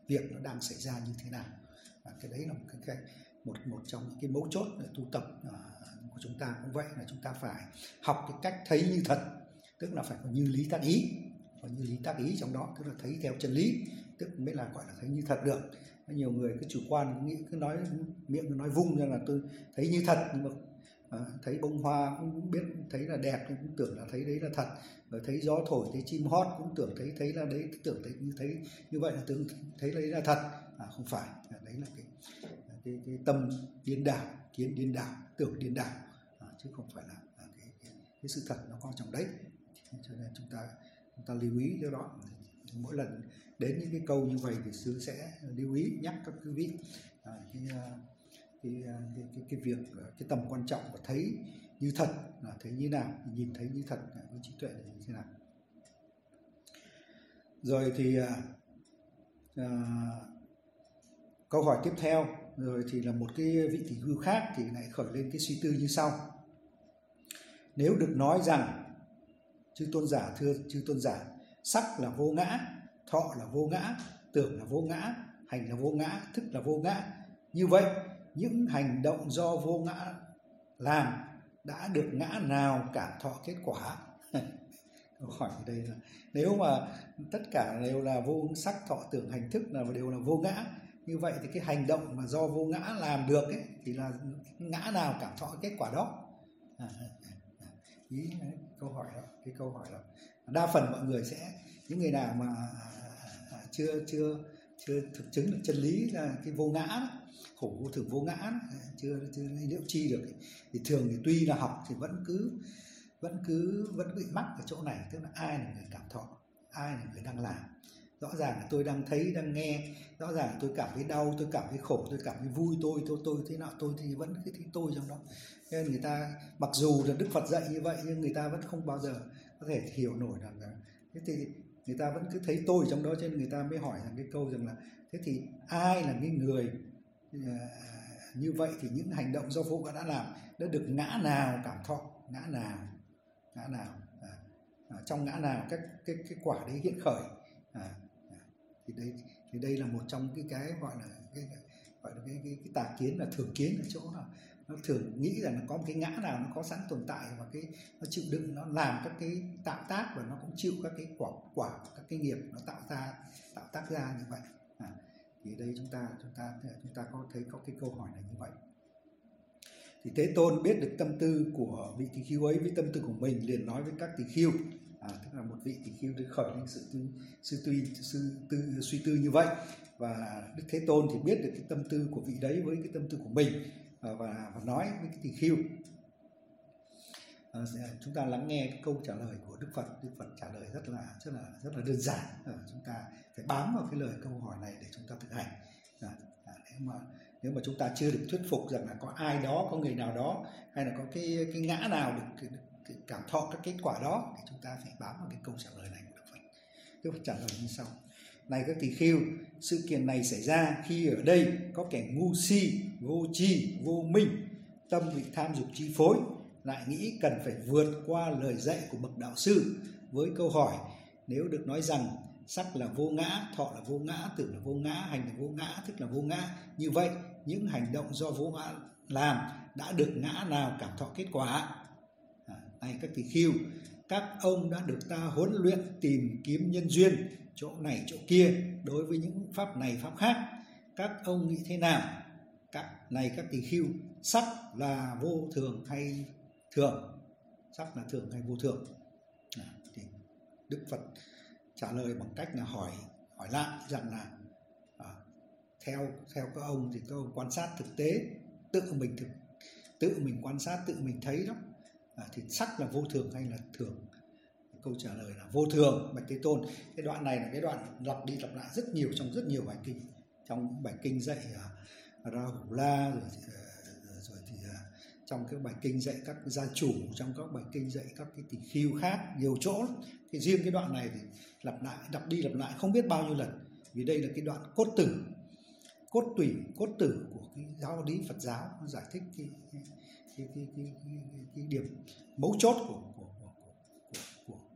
việc nó đang xảy ra như thế nào. Và cái đấy là một cái, cái một một trong những cái mấu chốt để tu tập uh, của chúng ta cũng vậy, là chúng ta phải học cái cách thấy như thật, tức là phải có như lý tác ý, có như lý tác ý trong đó, tức là thấy theo chân lý, tức mới là gọi là thấy như thật được. Nhiều người cứ chủ quan, nghĩ cứ nói miệng cứ nói vung ra là tôi thấy như thật, nhưng mà à, thấy bông hoa cũng biết thấy là đẹp, cũng tưởng là thấy đấy là thật, rồi thấy gió thổi, thấy chim hót cũng tưởng thấy thấy là đấy, tưởng thấy như thấy như vậy là tưởng thấy đấy là thật. À, không phải, à, đấy là cái, cái cái tâm điên đảo, kiến điên đảo, tưởng điên đảo, à, chứ không phải là à, cái, cái cái sự thật nó có trong đấy. Cho nên chúng ta chúng ta lưu ý cho đó. Mỗi lần đến những cái câu như vậy thì sư sẽ lưu ý nhắc các quý vị à, cái, cái, cái, cái, cái việc cái tầm quan trọng của thấy như thật là thấy như nào, nhìn thấy như thật với trí tuệ là như thế nào. Rồi thì à, à, câu hỏi tiếp theo rồi thì là một cái vị tỷ khưu khác thì lại khởi lên cái suy tư như sau: nếu được nói rằng chư tôn giả, thưa chư tôn giả, sắc là vô ngã, thọ là vô ngã, tưởng là vô ngã, hành là vô ngã, thức là vô ngã, như vậy những hành động do vô ngã làm đã được ngã nào cảm thọ kết quả? Câu hỏi ở đây là nếu mà tất cả đều là vô sắc, thọ, tưởng, hành, thức là đều là vô ngã, như vậy thì cái hành động mà do vô ngã làm được ấy, thì là ngã nào cảm thọ kết quả đó? À, ý câu hỏi đó, cái câu hỏi đó đa phần mọi người sẽ, những người nào mà chưa chưa chưa thực chứng được chân lý là cái vô ngã, khổ vô thường vô ngã, chưa chưa liễu chi được, thì thường thì tuy là học thì vẫn cứ vẫn cứ vẫn bị mắc ở chỗ này, tức là ai là người cảm thọ, ai là người đang làm. Rõ ràng là tôi đang thấy, đang nghe, rõ ràng là tôi cảm thấy đau, tôi cảm thấy khổ, tôi cảm thấy vui, tôi tôi tôi thế nào, tôi thì vẫn cái thấy tôi trong đó. Nên người ta mặc dù là Đức Phật dạy như vậy nhưng người ta vẫn không bao giờ có thể hiểu nổi rằng là thế thì người ta vẫn cứ thấy tôi trong đó, cho nên người ta mới hỏi rằng cái câu rằng là thế thì ai là cái người như vậy, thì những hành động do vô ngã đã làm đã được ngã nào cảm thọ, ngã nào ngã nào à, à, trong ngã nào các cái cái quả đấy hiện khởi. À, à, thì đây thì đây là một trong cái cái gọi là cái gọi là cái cái, cái tà kiến, là thường kiến ở chỗ là nó thường nghĩ rằng là có một cái ngã nào nó có sẵn tồn tại và cái nó chịu đựng, nó làm các cái tạo tác và nó cũng chịu các cái quả quả các cái nghiệp nó tạo ra tạo tác ra như vậy. À, thì đây chúng ta chúng ta chúng ta có thấy có cái câu hỏi này như vậy. Thì Thế Tôn biết được tâm tư của vị tỳ khưu ấy với tâm tư của mình, liền nói với các tỳ khưu, à, tức là một vị tỳ khưu được khởi lên sự tư, sự tư, sự tư, suy tư như vậy, và Đức Thế Tôn thì biết được cái tâm tư của vị đấy với cái tâm tư của mình, à, và, và nói với cái tỳ khưu. À, chúng ta lắng nghe cái câu trả lời của Đức Phật. Đức Phật trả lời rất là rất là rất là đơn giản. À, chúng ta phải bám vào cái lời câu hỏi này để chúng ta thực hành. À, à, nếu mà nếu mà chúng ta chưa được thuyết phục rằng là có ai đó, có người nào đó, hay là có cái cái ngã nào được, cái, cái cảm thọ các kết quả đó, thì chúng ta phải bám vào cái câu trả lời này của Đức Phật. Đức Phật trả lời như sau: này các tỳ khưu, sự kiện này xảy ra khi ở đây có kẻ ngu si, vô tri, vô minh, tâm bị tham dục chi phối, lại nghĩ cần phải vượt qua lời dạy của bậc đạo sư với câu hỏi: nếu được nói rằng sắc là vô ngã, thọ là vô ngã, tưởng là vô ngã, hành là vô ngã, thức là vô ngã, như vậy những hành động do vô ngã làm đã được ngã nào cảm thọ kết quả? À, này các tỳ khưu, các ông đã được ta huấn luyện tìm kiếm nhân duyên chỗ này chỗ kia đối với những pháp này pháp khác, các ông nghĩ thế nào? Các này các tỳ khưu, sắc là vô thường hay thường? Sắc là thường hay vô thường? À, thì Đức Phật trả lời bằng cách là hỏi hỏi lại rằng là à, theo theo các ông thì các ông quan sát thực tế, tự mình thực tự mình quan sát, tự mình thấy đó, à, thì sắc là vô thường hay là thường? Câu trả lời là vô thường, bạch Thế Tôn. Cái đoạn này là cái đoạn lặp đi lặp lại rất nhiều trong rất nhiều bài kinh, trong bài kinh dạy uh, Ra Hủ La, rồi, uh, rồi thì uh, trong các bài kinh dạy các gia chủ, trong các bài kinh dạy các cái tỳ khưu khác nhiều chỗ. Thì riêng cái đoạn này thì lặp lại, lặp đi lặp lại không biết bao nhiêu lần, vì đây là cái đoạn cốt tử, cốt tủy, cốt tử của cái giáo lý Phật giáo, nó giải thích cái cái cái cái, cái, cái, cái điểm mấu chốt của của của của, của,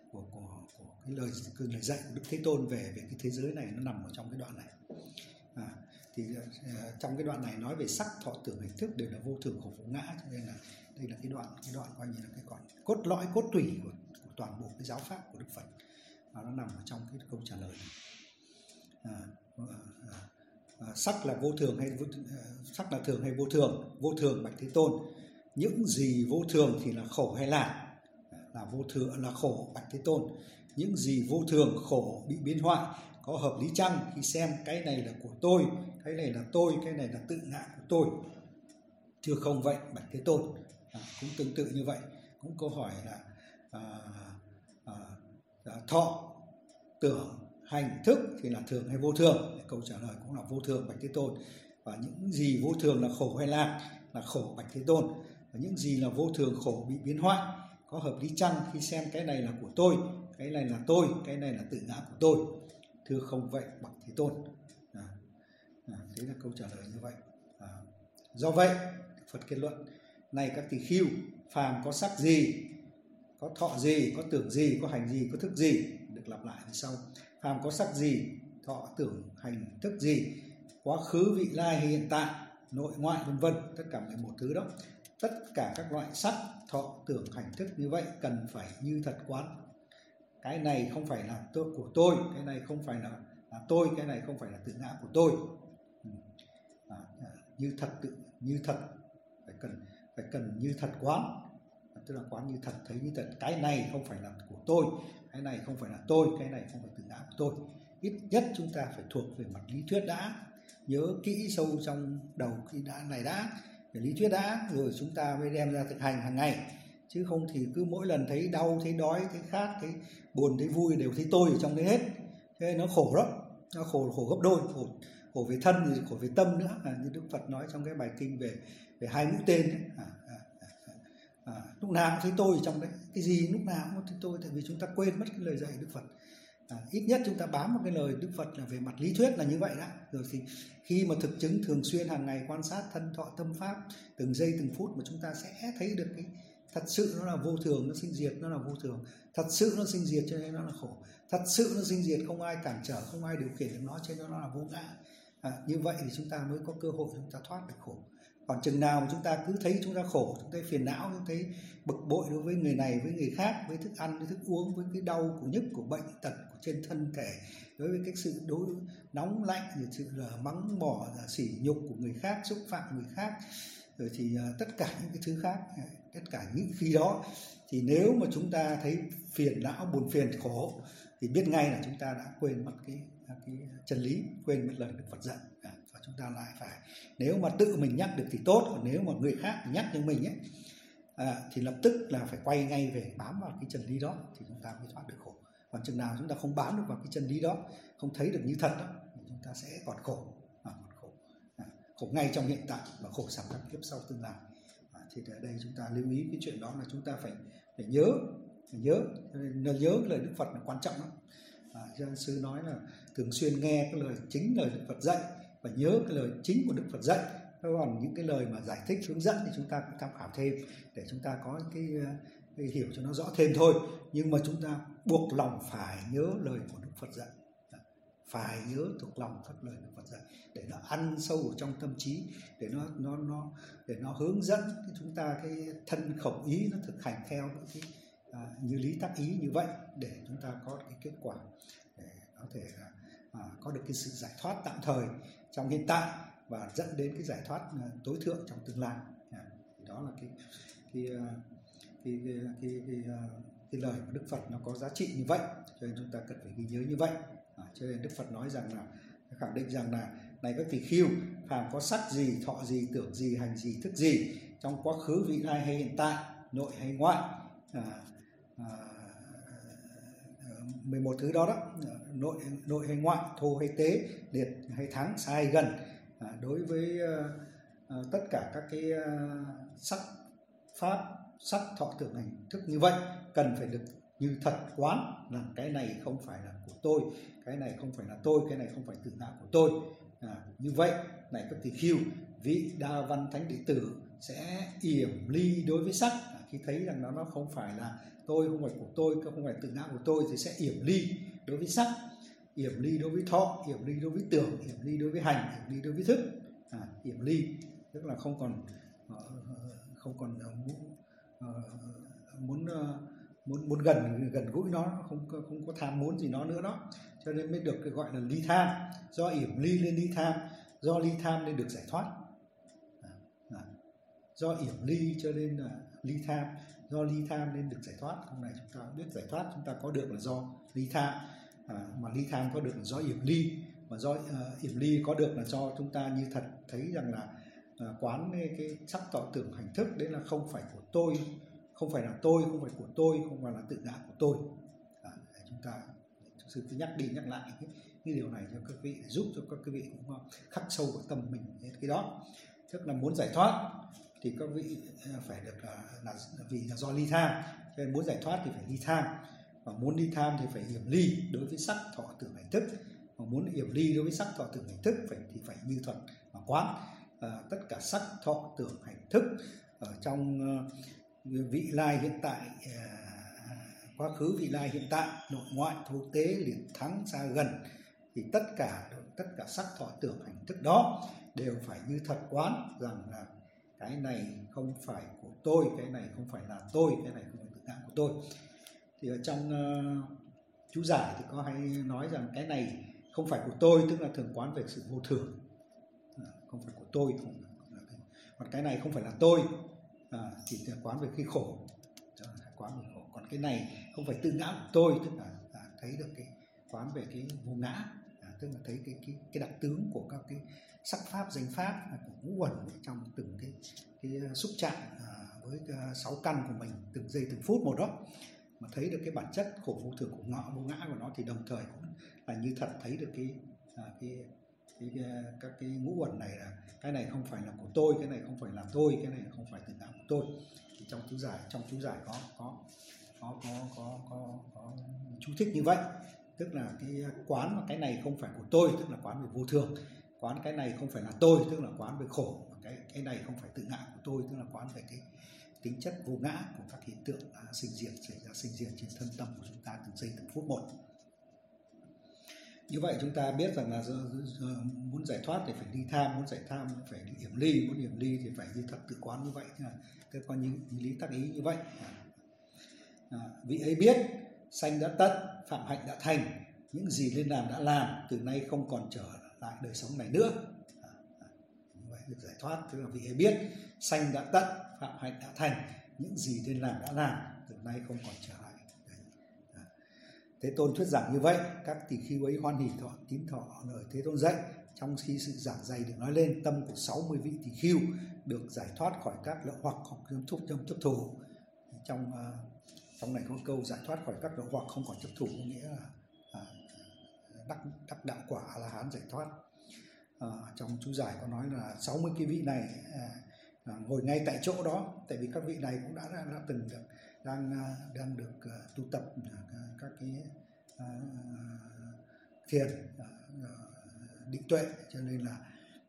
của của, của cái lời cái lời dạy của Đức Thế Tôn về về cái thế giới này nó nằm ở trong cái đoạn này. À, thì uh, trong cái đoạn này nói về sắc, thọ, tưởng, hành thức đều là vô thường, khổ, vô ngã, cho nên là đây là cái đoạn cái đoạn coi như là cái còn cốt lõi, cốt tủy của, của toàn bộ cái giáo pháp của Đức Phật, và nó nằm ở trong cái câu trả lời này. À, à, à, à, sắc là vô thường hay vô, à, sắc là thường hay vô thường? Vô thường bạch Thế Tôn. Những gì vô thường thì là khổ hay lạc? Là vô thường, là khổ bạch Thế Tôn. Những gì vô thường, khổ, bị biến hoại, có hợp lý chăng khi xem cái này là của tôi, cái này là tôi, cái này là tự ngã của tôi? Thưa không vậy bạch Thế Tôn. À, cũng tương tự như vậy, cũng câu hỏi là à, à, à, thọ, tưởng, hành, thức thì là thường hay vô thường? Câu trả lời cũng là vô thường bạch Thế Tôn. Và những gì vô thường là khổ hay lạc? Là khổ bạch Thế Tôn. Và những gì là vô thường, khổ, bị biến hoại, có hợp lý chăng khi xem cái này là của tôi, cái này là tôi, cái này là tự ngã của tôi? Thưa không vậy bạch Thế Tôn. À, à, đấy là câu trả lời như vậy. À, do vậy Phật kết luận: này các tỳ khưu, phàm có sắc gì, có thọ gì, có tưởng gì, có hành gì, có thức gì. Được lặp lại như sau: phàm có sắc gì, thọ, tưởng, hành, thức gì, quá khứ, vị lai hay hiện tại, nội ngoại vân vân, tất cả mười một thứ đó. Tất cả các loại sắc, thọ, tưởng, hành, thức như vậy cần phải như thật quán. Cái này không phải là tôi của tôi, cái này không phải là, là tôi, cái này không phải là tự ngã của tôi. À, à, như thật tự như thật phải cần phải cần như thật quán, tức là quán như thật, thấy như thật. Cái này không phải là của tôi, cái này không phải là tôi, cái này không phải tự ngã của tôi. Ít nhất chúng ta phải thuộc về mặt lý thuyết đã, nhớ kỹ sâu trong đầu cái đã này đã, về lý thuyết đã, rồi chúng ta mới đem ra thực hành hàng ngày. Chứ không thì cứ mỗi lần thấy đau, thấy đói, thấy khát, thấy buồn, thấy vui đều thấy tôi ở trong đấy hết. Thế nên nó khổ lắm, nó khổ khổ gấp đôi, khổ khổ về thân thì khổ về tâm nữa. À, như Đức Phật nói trong cái bài kinh về về hai mũi tên ấy. À, à, à, à, lúc nào cũng thấy tôi ở trong đấy, cái gì lúc nào cũng thấy tôi, tại vì chúng ta quên mất cái lời dạy Đức Phật. À, ít nhất chúng ta bám vào cái lời Đức Phật là về mặt lý thuyết là như vậy đã. Rồi thì khi mà thực chứng thường xuyên hàng ngày quan sát thân thọ tâm pháp từng giây từng phút mà chúng ta sẽ thấy được cái thật sự nó là vô thường, nó sinh diệt, nó là vô thường. Thật sự nó sinh diệt cho nên nó là khổ. Thật sự nó sinh diệt, không ai cản trở, không ai điều khiển được nó, cho nên nó là vô ngã. À, như vậy thì chúng ta mới có cơ hội chúng ta thoát được khổ. Còn chừng nào mà chúng ta cứ thấy chúng ta khổ, chúng ta phiền não, chúng ta thấy bực bội đối với người này, với người khác, với thức ăn, với thức uống, với cái đau của nhức, của bệnh tật của trên thân thể, đối với cái sự đối nóng lạnh, rồi sự mắng mỏ, sỉ nhục của người khác, xúc phạm người khác, rồi thì uh, tất cả những cái thứ khác, tất cả những khi đó thì nếu mà chúng ta thấy phiền não, buồn phiền, khổ thì biết ngay là chúng ta đã quên mất cái, cái chân lý, quên mất lời Đức Phật dạy. À, và chúng ta lại phải, nếu mà tự mình nhắc được thì tốt, còn nếu mà người khác nhắc cho mình ấy, à, thì lập tức là phải quay ngay về bám vào cái chân lý đó thì chúng ta mới thoát được khổ. Còn chừng nào chúng ta không bám được vào cái chân lý đó, không thấy được như thật đó, thì chúng ta sẽ còn khổ, à, còn khổ, à, khổ ngay trong hiện tại và khổ sang các kiếp sau tương lai. À, thì ở đây chúng ta lưu ý cái chuyện đó là chúng ta phải phải nhớ, phải nhớ, nhớ lời Đức Phật là quan trọng lắm. À, Giang sư nói là thường xuyên nghe cái lời chính lời Đức Phật dạy và nhớ cái lời chính của Đức Phật dạy. Còn những cái lời mà giải thích hướng dẫn thì chúng ta cũng tham khảo thêm để chúng ta có cái, cái hiểu cho nó rõ thêm thôi. Nhưng mà chúng ta buộc lòng phải nhớ lời của Đức Phật dạy, phải nhớ thuộc lòng các lời Đức Phật dạy để nó ăn sâu ở trong tâm trí, để nó nó nó để nó hướng dẫn chúng ta cái thân khẩu ý nó thực hành theo những cái à, như lý tác ý như vậy, để chúng ta có cái kết quả để có thể à, có được cái sự giải thoát tạm thời trong hiện tại và dẫn đến cái giải thoát tối thượng trong tương lai. À, đó là cái cái cái cái, cái, cái, cái, cái lời của Đức Phật nó có giá trị như vậy, cho nên chúng ta cần phải ghi nhớ như vậy. À, cho nên Đức Phật nói rằng là khẳng định rằng là này các tỳ khưu, phàm có sắc gì, thọ gì, tưởng gì, hành gì, thức gì, trong quá khứ, vị lai hay hiện tại, nội hay ngoại, à, à, mười một thứ đó đó, nội nội hay ngoại, thô hay tế, liệt hay thắng, xa hay gần, à, đối với uh, uh, tất cả các cái uh, sắc pháp, sắc, thọ, tưởng, hành, thức như vậy cần phải được như thật quán, là cái này không phải là của tôi, cái này không phải là tôi, cái này không phải tự ngã của tôi. À, như vậy này các tỳ khưu, vị đa văn thánh đệ tử sẽ yểm ly đối với sắc. À, khi thấy rằng nó nó không phải là tôi, không phải của tôi, không phải tự ngã của tôi, thì sẽ yểm ly đối với sắc, yểm ly đối với thọ, yểm ly đối với tưởng, yểm ly đối với hành, yểm ly đối với thức. À, yểm ly tức là không còn không còn muốn muốn muốn muốn gần gần gũi nó, không không có tham muốn gì nó nữa đó, cho nên mới được gọi là ly tham. Do yểm ly nên ly tham, do ly tham nên được giải thoát. À, à. Do yểm ly cho nên là ly tham, do ly tham nên được giải thoát. Hôm nay chúng ta biết giải thoát chúng ta có được là do ly tham, à, mà ly tham có được là do yểm ly, mà do uh, yểm ly có được là do chúng ta như thật thấy rằng là uh, quán cái, cái sắc thọ tưởng hành thức đấy là không phải của tôi, không phải là tôi, không phải của tôi, không phải là tự ngã của tôi. À, chúng ta sư cứ nhắc đi nhắc lại cái, cái điều này cho các vị, giúp cho các quý vị cũng khắc sâu vào tâm mình cái đó. Tức là muốn giải thoát thì các vị phải được là, là vì là do ly tham, cho nên muốn giải thoát thì phải ly tham, và muốn ly tham thì phải yểm ly đối với sắc thọ tưởng hành thức, và muốn yểm ly đối với sắc thọ tưởng hành thức phải thì phải như thuật mà quán à, tất cả sắc thọ tưởng hành thức ở trong uh, vị lai hiện tại, uh, quá khứ, vị lai hiện tại, nội ngoại, thô tế, liệt thắng, xa gần, thì tất cả tất cả sắc thọ tưởng hành thức đó đều phải như thật quán rằng là cái này không phải của tôi, cái này không phải là tôi, cái này không phải tự ngã của tôi. Thì ở trong uh, chú giải thì có hay nói rằng cái này không phải của tôi, tức là thường quán về sự vô thường, à, không phải của tôi, không, còn cái này không phải là tôi, à, thì quán về cái khổ, quán về khổ. Còn cái này không phải tự ngã của tôi, tức là à, thấy được cái quán về cái vô ngã, à, tức là thấy cái cái cái đặc tướng của các cái sắc pháp, danh pháp, của ngũ uẩn trong từng cái cái xúc chạm à, với sáu căn của mình từng giây từng phút một đó, mà thấy được cái bản chất khổ vô thường của ngọ vô ngã của nó, thì đồng thời cũng là như thật thấy được cái à, cái, cái, cái các cái ngũ uẩn này là cái này không phải là của tôi, cái này không phải là tôi, cái này không phải tự ngã của tôi. Thì trong chú giải trong chú giải có có có có có có, có chú thích như vậy, tức là cái quán mà cái này không phải của tôi, tức là quán về vô thường, quán cái này không phải là tôi, tức là quán về khổ, cái cái này không phải tự ngã của tôi, tức là quán về cái tính chất vô ngã của các hiện tượng à, sinh diệt xảy ra sinh diệt trên thân tâm của chúng ta từng giây từng phút một. Như vậy chúng ta biết rằng là giờ, giờ, muốn giải thoát thì phải ly tham, muốn giải tham phải yểm ly, muốn yểm ly thì phải như thật tự quán như vậy, tức có những lý tác ý như vậy. À, vị ấy biết sanh đã tận, phạm hạnh đã thành, những gì nên làm đã làm, từ nay không còn trở lại đời sống này nữa. À, à, như vậy được giải thoát, tức là vị ấy biết sanh đã tận, phạm hạnh đã thành, những gì nên làm đã làm, từ nay không còn trở lại. À. Thế Tôn thuyết giảng như vậy, các tỳ khưu ấy hoan hỉ thọ tín thọ lời Thế Tôn dạy. Trong khi sự giảng dạy được nói lên, tâm của sáu mươi vị tỳ khưu được giải thoát khỏi các lậu hoặc không chấp thúc trong chấp thủ. Trong uh, trong này có câu giải thoát khỏi các lậu hoặc không còn chấp thủ, có nghĩa là à, đắc đắc đạo quả A La Hán giải thoát. À, trong chú giải có nói là sáu mươi cái vị này à, à, ngồi ngay tại chỗ đó, tại vì các vị này cũng đã, đã, đã từng được đang đang được uh, tu tập uh, các cái uh, thiền uh, định tuệ, cho nên là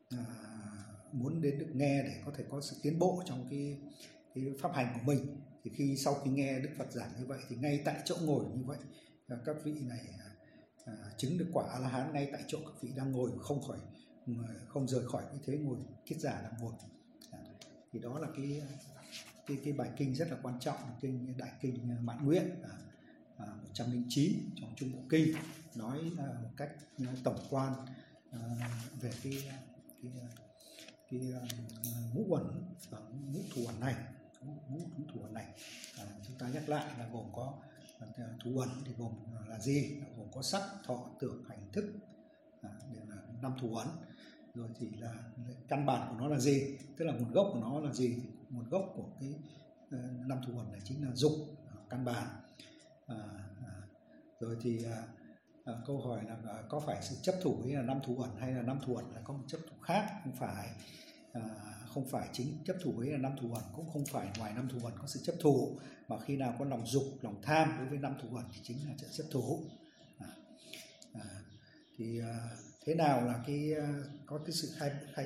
uh, muốn đến được nghe để có thể có sự tiến bộ trong cái, cái pháp hành của mình. Thì khi sau khi nghe Đức Phật giảng như vậy thì ngay tại chỗ ngồi như vậy, các vị này à, chứng được quả A La Hán ngay tại chỗ các vị đang ngồi, không khỏi không rời khỏi cái thế ngồi kiết giả đang ngồi. À, thì đó là cái cái cái bài kinh rất là quan trọng, kinh Đại Kinh Mạn Nguyện à, à, một trăm lẻ chín trong Trung Bộ Kinh, nói à, một cách nói tổng quan à, về cái cái cái, cái uh, ngũ uẩn và ngũ thủ uẩn này. Ngũ thủ uẩn này à, chúng ta nhắc lại là gồm có thủ uẩn thì gồm là gì? Gồm có sắc, thọ, tưởng, hành, thức, à, đều là năm thủ uẩn. Rồi thì là căn bản của nó là gì? Tức là nguồn gốc của nó là gì? Nguồn gốc của cái năm thủ uẩn này chính là dục, căn bản. À, à, rồi thì à, à, câu hỏi là à, có phải sự chấp thủ ấy là năm thủ uẩn hay là năm thủ uẩn là có một chấp thủ khác? Không phải. À, không phải chính chấp thủ ấy là năm thủ uẩn, cũng không phải ngoài năm thủ uẩn có sự chấp thủ, mà khi nào có lòng dục, lòng tham đối với năm thủ uẩn thì chính là chấp thủ. À, à, thì à, thế nào là cái có cái sự khai, khai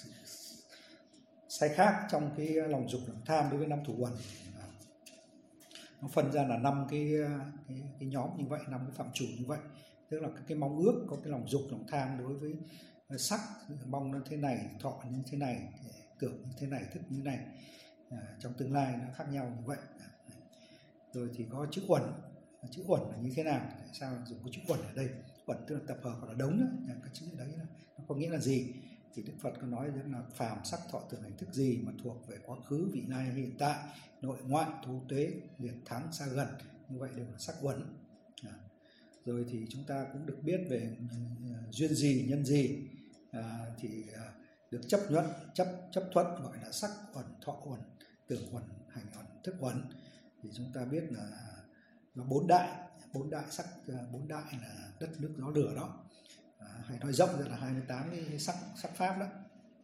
sai khác trong cái lòng dục lòng tham đối với năm thủ uẩn. Nó phân ra là năm cái, cái cái nhóm như vậy, năm cái phạm chủ như vậy, tức là cái mong ước, có cái lòng dục lòng tham đối với sắc, mong nó thế này, thọ như thế này, tưởng như thế này, thức như thế này, à, trong tương lai nó khác nhau như vậy. Rồi thì có chữ uẩn, chữ uẩn là như thế nào, tại sao dùng cái chữ uẩn ở đây? Uẩn tức là tập hợp hoặc là đống đó, cái chữ đấy nó có nghĩa là gì? Thì Đức Phật có nói rằng là phàm sắc thọ tưởng hành thức gì mà thuộc về quá khứ, vị lai, hiện tại, nội ngoại, thô tuế, liệt thắng, xa gần, như vậy đều là sắc uẩn. À, rồi thì chúng ta cũng được biết về uh, duyên gì, nhân gì, à, thì uh, được chấp nhận, chấp chấp thuận gọi là sắc uẩn, thọ uẩn, tưởng uẩn, hành uẩn, thức uẩn. Thì chúng ta biết là là bốn đại, bốn đại sắc, bốn đại là đất nước gió lửa đó. À, hay nói rộng ra là hai mươi tám cái sắc sắc pháp đó.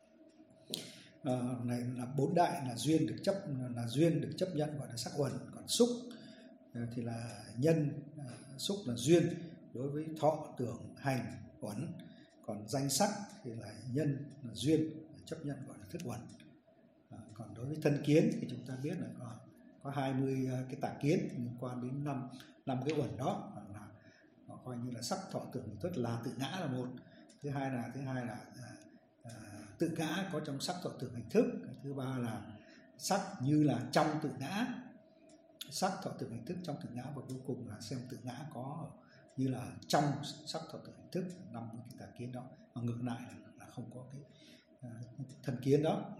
À, này là bốn đại là duyên được chấp là duyên được chấp nhận gọi là sắc uẩn, còn xúc à, thì là nhân, à, xúc là duyên đối với thọ tưởng hành uẩn, còn danh sắc thì là nhân là duyên chấp nhận gọi là thức uẩn. À, còn đối với thân kiến thì chúng ta biết là có có hai mươi cái tà kiến liên quan đến năm năm cái uẩn đó, là nó coi như là sắc thọ tưởng thức là tự ngã là một, thứ hai là thứ hai là à, à, tự ngã có trong sắc thọ tưởng hành thức, thứ ba là sắc như là trong tự ngã, sắc thọ tưởng hành thức trong tự ngã, và cuối cùng là xem tự ngã có như là trong sắc thọ tưởng hành thức, năm cái tà kiến đó, mà ngược lại là, là không có cái à, thân kiến đó.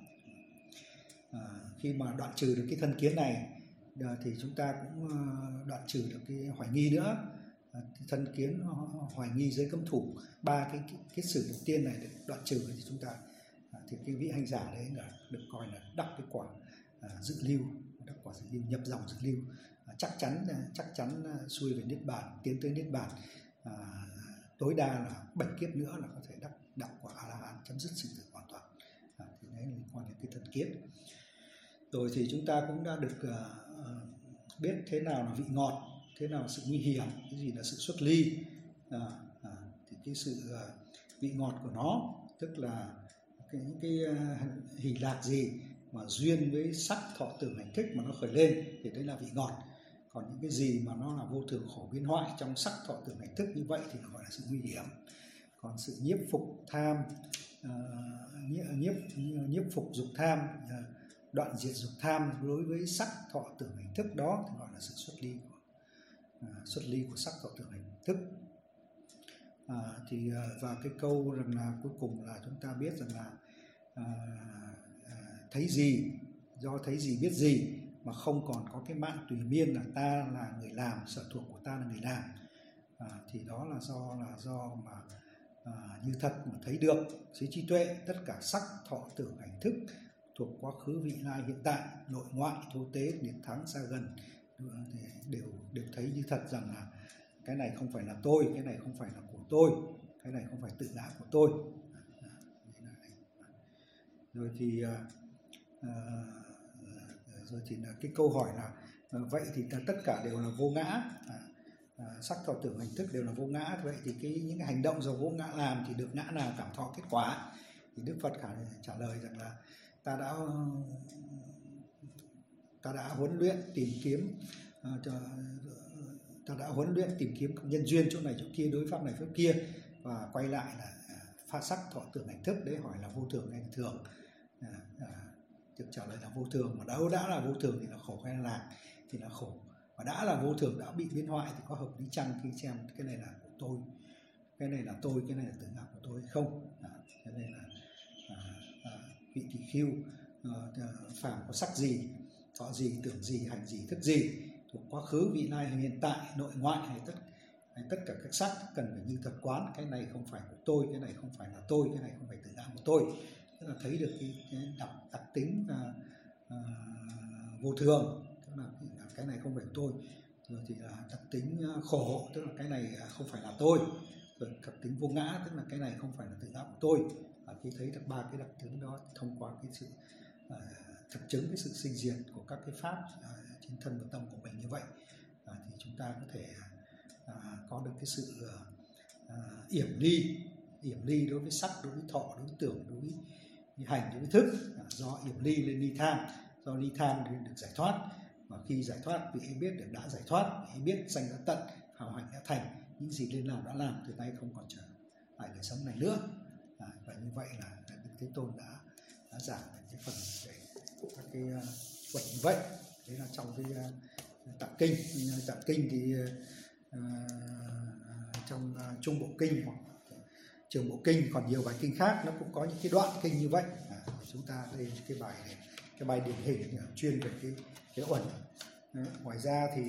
À, khi mà đoạn trừ được cái thân kiến này thì chúng ta cũng đoạn trừ được cái hoài nghi nữa. À, thân kiến, hoài nghi, giới cấm thủ, ba cái, cái cái sự đầu tiên này được đoạn trừ thì chúng ta à, thì cái vị hành giả đấy là được coi là đắc cái quả à, dự lưu, đắc quả dự lưu, nhập dòng dự lưu, à, chắc chắn chắc chắn xuôi về niết bàn, tiến tới niết bàn, à, tối đa là bảy kiếp nữa là có thể đắc đạo quả A La Hán, chấm dứt sinh tử hoàn toàn. À, thì đấy liên quan đến cái thân kiến. Rồi thì chúng ta cũng đã được uh, biết thế nào là vị ngọt, thế nào là sự nguy hiểm, cái gì là sự xuất ly. À, à, thì cái sự uh, vị ngọt của nó tức là cái, những cái uh, hỷ lạc gì mà duyên với sắc thọ tưởng hành thức mà nó khởi lên thì đấy là vị ngọt. Còn những cái gì mà nó là vô thường khổ biến hoại trong sắc thọ tưởng hành thức như vậy thì gọi là sự nguy hiểm. Còn sự nhiếp phục tham, uh, nhiếp, nhiếp, nhiếp phục dục tham, uh, đoạn diệt dục tham đối với sắc thọ tưởng hành thức đó thì gọi là sự xuất ly của, à, xuất ly của sắc thọ tưởng hành thức. À, thì và cái câu rằng là cuối cùng là chúng ta biết rằng là à, à, thấy gì do thấy gì biết gì, mà không còn có cái mạng tùy miên là ta là người làm, sở thuộc của ta là người làm. À, thì đó là do là do mà à, như thật mà thấy được dưới trí tuệ tất cả sắc thọ tưởng hành thức thuộc quá khứ, vị lai, hiện tại, nội ngoại, thô tế, liệt thắng, xa gần đều đều thấy như thật rằng là cái này không phải là tôi, cái này không phải là của tôi, cái này không phải tự ngã của tôi. Rồi thì à, rồi thì là cái câu hỏi là vậy thì tất cả đều là vô ngã, à, à, sắc thọ tưởng hành thức đều là vô ngã, vậy thì cái những cái hành động do vô ngã làm thì được ngã nào cảm thọ kết quả? Thì Đức Phật trả lời rằng là ta đã ta đã huấn luyện tìm kiếm uh, ta đã huấn luyện tìm kiếm nhân duyên chỗ này chỗ kia, đối pháp này pháp kia, và quay lại là pha sắc thọ tưởng hành thức. Đấy hỏi là vô thường hay thường? À, à, được trả lời là vô thường. Mà đã đã là vô thường thì là khổ hay là lạc? Thì là khổ. Và đã là vô thường, đã bị biến hoại thì có hợp lý chăng khi xem cái này là của tôi, cái này là tôi, cái này là tự ngã của tôi hay không? À, cái này là à, à, vị tỳ khưu, uh, phàm có sắc gì, thọ gì, tưởng gì, hành gì, thức gì, thuộc quá khứ, vị lai, hiện tại, nội ngoại, hay tất hay tất cả các sắc cần phải như thật quán. Cái này không phải của tôi, cái này không phải là tôi, cái này không phải tự ngã của tôi. Tức là thấy được cái, cái đặc, đặc tính uh, uh, vô thường, tức là cái này không phải của tôi. Rồi thì là đặc tính khổ, tức là cái này không phải là tôi. Rồi đặc tính vô ngã, tức là cái này không phải là tự ngã của tôi. Và khi thấy được ba cái đặc tính đó thông qua cái sự uh, thực chứng cái sự sinh diệt của các cái pháp uh, trên thân và tâm của mình như vậy, uh, thì chúng ta có thể uh, có được cái sự uh, uh, yểm ly yểm ly đối với sắc, đối với thọ, đối với tưởng, đối với hành, đối với thức. À, do yểm ly lên ly tham, do ly tham nên được giải thoát, và khi giải thoát vị ấy biết được đã giải thoát, vị ấy biết sanh đã tận, hào hạnh đã thành, những gì nên làm đã làm, từ nay không còn trở lại đời sống này nữa. À, và như vậy là Đức Thế Tôn đã, đã giảng về cái phần về các cái uh, vật như vậy. Đấy là trong cái uh, tạng kinh. Tạng kinh thì uh, trong uh, Trung Bộ Kinh hoặc Trường Bộ Kinh, còn nhiều bài kinh khác nó cũng có những cái đoạn kinh như vậy. À, chúng ta đây cái bài này, cái bài điển hình chuyên về cái cái uẩn. Đấy, ngoài ra thì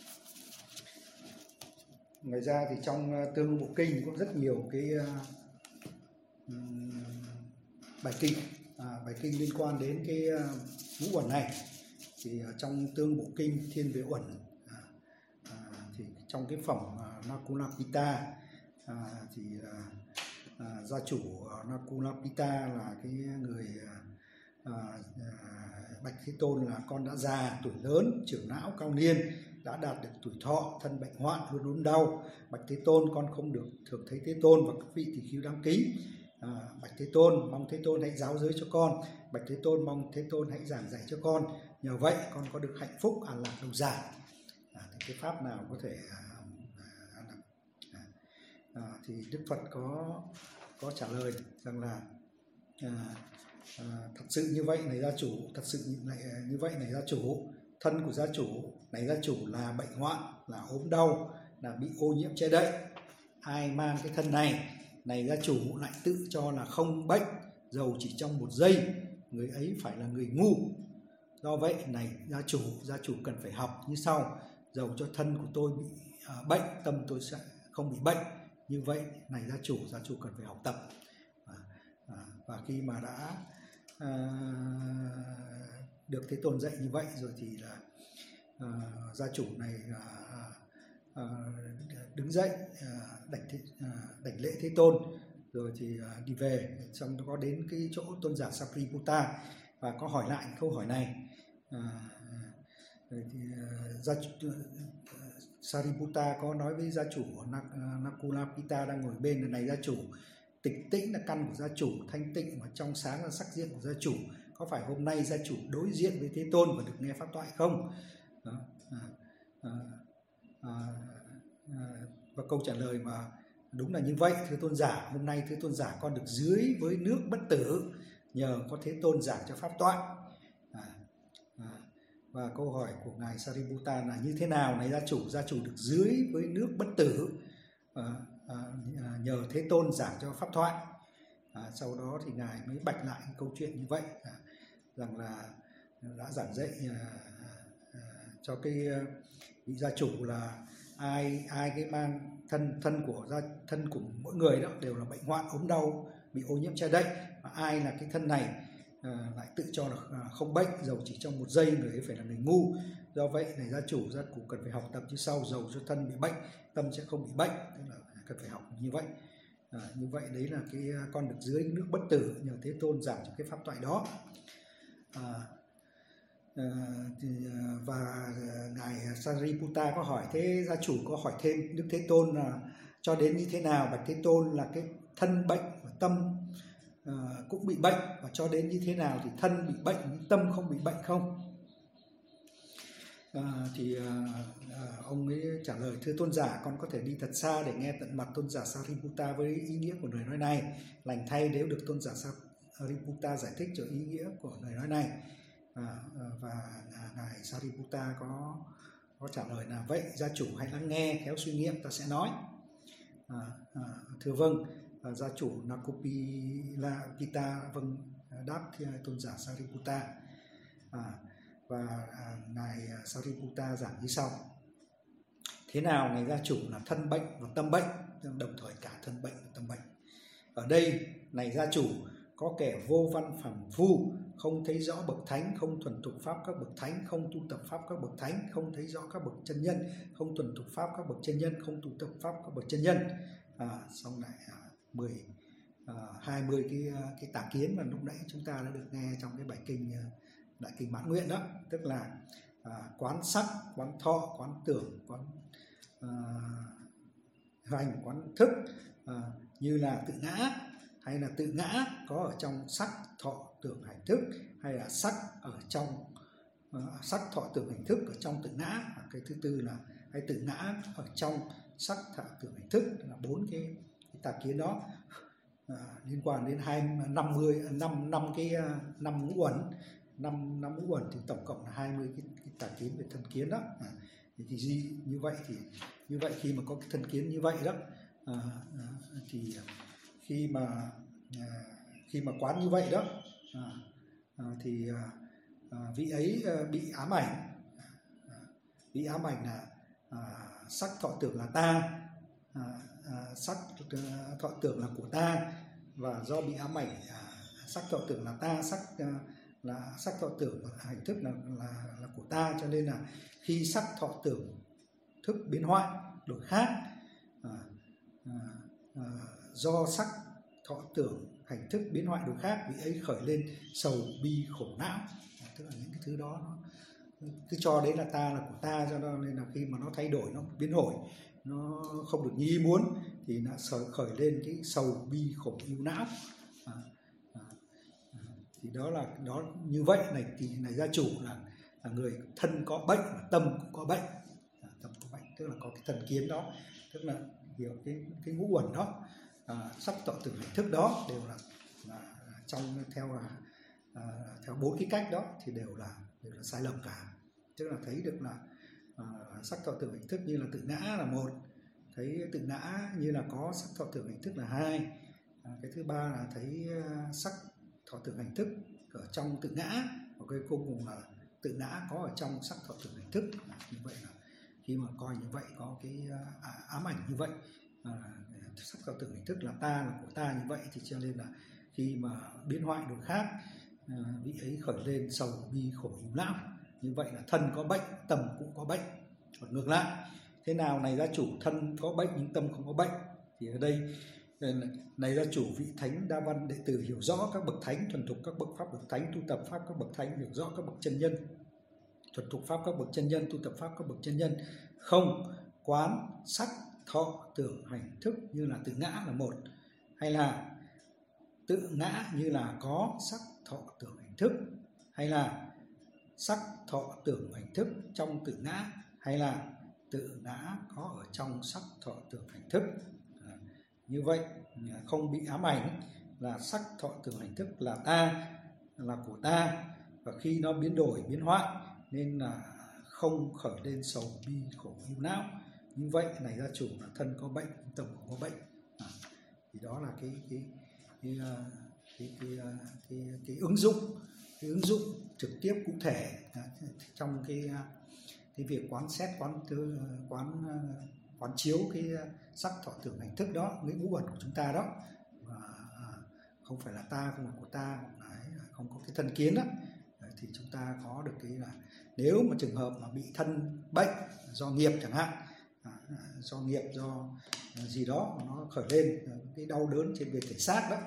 ngoài ra thì trong uh, Tương Bộ Kinh cũng rất nhiều cái uh, um, bài kinh à, bài kinh liên quan đến cái uh, ngũ uẩn này. Thì uh, trong Tương Bộ Kinh thiên về uẩn, à, à, thì trong cái phẩm uh, Nakulapita à, thì uh, À, gia chủ uh, Nakulapita là cái người uh, uh, bạch Thế Tôn là con đã già, tuổi lớn, trưởng não, cao niên, đã đạt được tuổi thọ, thân bệnh hoạn, luôn ốm đau. Bạch Thế Tôn, con không được thường thấy Thế Tôn và các vị tỳ khưu đáng kính. À, bạch Thế Tôn, mong Thế Tôn hãy giáo giới cho con. Bạch Thế Tôn, mong Thế Tôn hãy giảng dạy cho con. Nhờ vậy con có được hạnh phúc an lạc lâu dài. À, thì cái pháp nào có thể uh, À, thì Đức Phật có có trả lời rằng là à, à, thật sự như vậy này gia chủ, thật sự như, này, như vậy này gia chủ, thân của gia chủ này gia chủ là bệnh hoạn, là ốm đau, là bị ô nhiễm che đậy. Ai mang cái thân này này gia chủ lại tự cho là không bệnh, dầu chỉ trong một giây, người ấy phải là người ngu. Do vậy này gia chủ, gia chủ cần phải học như sau: dầu cho thân của tôi bị à, bệnh, tâm tôi sẽ không bị bệnh. Như vậy này gia chủ, gia chủ cần phải học tập. À, à, và khi mà đã à, được Thế Tôn dạy như vậy rồi thì là à, gia chủ này à, à, đứng dậy à, đảnh, thế, à, đảnh lễ Thế Tôn, rồi thì à, đi về. Xong nó có đến cái chỗ tôn giả Sariputta và có hỏi lại câu hỏi này. À, rồi thì à, gia chủ, Sariputta có nói với gia chủ Nakulapita đang ngồi bên là: này gia chủ, tịch tĩnh là căn của gia chủ, thanh tịnh và trong sáng là sắc diện của gia chủ. Có phải hôm nay gia chủ đối diện với Thế Tôn và được nghe pháp thoại không? Đó, à, à, à, à, và câu trả lời mà đúng là như vậy, thưa tôn giả. Hôm nay thưa tôn giả, con được dưới với nước bất tử nhờ có Thế Tôn giảng cho pháp thoại. À, à, và câu hỏi của ngài Sariputta là như thế nào này gia chủ, gia chủ được dưới với nước bất tử à, à, nhờ Thế Tôn giảng cho pháp thoại. À, sau đó thì ngài mới bạch lại câu chuyện như vậy, à, rằng là đã giảng dạy à, à, cho cái vị gia chủ là ai ai cái mang thân thân của gia thân của mỗi người đó đều là bệnh hoạn, ốm đau, bị ô nhiễm che đậy, và ai là cái thân này à, lại tự cho là không bệnh, dầu chỉ trong một giây, người ấy phải là người ngu. Do vậy này gia chủ, gia chủ cần phải học tập như sau: dầu cho thân bị bệnh, tâm sẽ không bị bệnh, tức là cần phải học như vậy. À, như vậy đấy là cái con được dưới nước bất tử nhờ Thế Tôn giảng cho cái pháp thoại đó. À, à, thì, và ngài Sariputta có hỏi: thế gia chủ có hỏi thêm Đức Thế Tôn là cho đến như thế nào? Bạch Thế Tôn, là cái thân bệnh và tâm à, cũng bị bệnh, và cho đến như thế nào thì thân bị bệnh nhưng tâm không bị bệnh không? À, thì à, à, ông ấy trả lời: thưa tôn giả, con có thể đi thật xa để nghe tận mặt tôn giả Sariputta với ý nghĩa của lời nói này. Lành thay nếu được tôn giả Sariputta giải thích cho ý nghĩa của lời nói này. À, và ngài Sariputta có có trả lời là: vậy gia chủ hãy lắng nghe, khéo suy nghiệm, ta sẽ nói. À, à, thưa vâng. À, gia chủ Nakulapita vâng đáp tôn giả Sariputta. À, và à, ngài Sariputta giảng như sau: thế nào này gia chủ là thân bệnh và tâm bệnh, đồng thời cả thân bệnh và tâm bệnh. Ở đây này gia chủ, có kẻ vô văn phàm phu, không thấy rõ bậc thánh, không thuần thục pháp các bậc thánh, không tu tập pháp các bậc thánh, không thấy rõ các bậc chân nhân, không thuần thục pháp các bậc chân nhân, không tu tập pháp các bậc chân nhân. À, xong lại à, mười à, hai mươi cái cái tà kiến mà lúc nãy chúng ta đã được nghe trong cái bài kinh Đại kinh Mãn Nguyện đó, tức là à, quán sắc, quán thọ, quán tưởng, quán à, hành, quán thức, à, như là tự ngã, hay là tự ngã có ở trong sắc thọ tưởng hành thức, hay là sắc ở trong uh, sắc thọ tưởng hành thức ở trong tự ngã. Cái thứ tư là hay tự ngã ở trong sắc thọ tưởng hành thức, là bốn cái, cái tà kiến đó à, liên quan đến hai năm mươi năm năm cái năm ngũ uẩn, năm năm ngũ uẩn thì tổng cộng là hai mươi cái, cái tà kiến về thân kiến đó. À, thì gì như vậy thì như vậy khi mà có cái thân kiến như vậy đó à, à, thì khi mà à, khi mà quán như vậy đó à, à, thì à, vị ấy bị ám ảnh, à, bị ám ảnh là à, sắc thọ tưởng là ta, à, à, sắc thọ tưởng là của ta, và do bị ám ảnh à, sắc thọ tưởng là ta, sắc à, là sắc thọ tưởng hành thức là, là là của ta, cho nên là khi sắc thọ tưởng thức biến hoại đổi khác à, à, à, do sắc thọ tưởng hành thức biến hoại đổi khác, vị ấy khởi lên sầu bi khổ não. À, tức là những cái thứ đó nó cứ cho đấy là ta, là của ta, cho nên là khi mà nó thay đổi, nó biến đổi, nó không được như ý muốn thì nó khởi lên cái sầu bi khổ ưu não. À, à, à, thì đó là đó như vậy này, thì này gia chủ là, là người thân có bệnh và tâm cũng có bệnh. À, tâm có bệnh tức là có cái thần kiến đó, tức là hiểu cái cái ngũ uẩn đó, à, sắc thọ tưởng hành thức đó đều là, là trong theo là à, theo bốn cái cách đó thì đều là đều là sai lầm cả. Tức là thấy được là à, sắc thọ tưởng hành thức như là tự ngã là một, thấy tự ngã như là có sắc thọ tưởng hành thức là hai, à, cái thứ ba là thấy uh, sắc thọ tưởng hành thức ở trong tự ngã, và cái cuối cùng là tự ngã có ở trong sắc thọ tưởng hành thức. À, như vậy là khi mà coi như vậy, có cái uh, ám ảnh như vậy, à, sắc thọ tưởng hành thức là ta, là của ta như vậy, thì cho nên là khi mà biến hoại đổi khác, à, vị ấy khởi lên sầu bi khổ ưu não. Như vậy là thân có bệnh, tâm cũng có bệnh. Còn ngược lại, thế nào này gia chủ thân có bệnh nhưng tâm không có bệnh? Thì ở đây này gia chủ, vị thánh đa văn đệ tử hiểu rõ các bậc thánh, thuần thục các bậc pháp bậc thánh, tu tập pháp các bậc thánh, hiểu rõ các bậc chân nhân, thuần thục pháp các bậc chân nhân, tu tập pháp các bậc chân nhân, không quán sắc thọ tưởng hành thức như là tự ngã là một, hay là tự ngã như là có sắc thọ tưởng hành thức, hay là sắc thọ tưởng hành thức trong tự ngã, hay là tự ngã có ở trong sắc thọ tưởng hành thức. À, như vậy không bị ám ảnh là sắc thọ tưởng hành thức là ta, là của ta, và khi nó biến đổi biến hoại nên là không khởi lên sầu bi khổ ưu não. Như vậy này gia chủ là thân có bệnh, tâm không có bệnh. À, thì đó là cái cái cái cái cái, cái, cái, cái, cái ứng dụng cái ứng dụng trực tiếp cụ thể à, trong cái cái việc quán xét, quán quán quán chiếu cái sắc thọ tưởng hành thức đó, cái ngũ uẩn của chúng ta đó, và không phải là ta, không phải của ta, không có cái thân kiến đó, thì chúng ta có được cái là nếu mà trường hợp mà bị thân bệnh do nghiệp chẳng hạn, do nghiệp do gì đó mà nó khởi lên cái đau đớn trên về thể xác đó,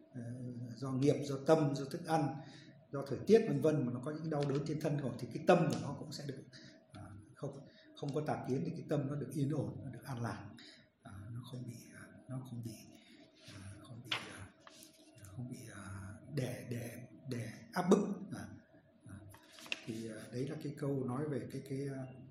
do nghiệp, do tâm, do thức ăn, do thời tiết vân vân, mà nó có những đau đớn trên thân rồi, thì cái tâm của nó cũng sẽ được à, không không có tà kiến, thì cái tâm nó được yên ổn, nó được an lạc, à, nó không bị nó không bị à, không bị à, không bị à, để để để áp bức. À, à, thì à, đấy là cái câu nói về cái cái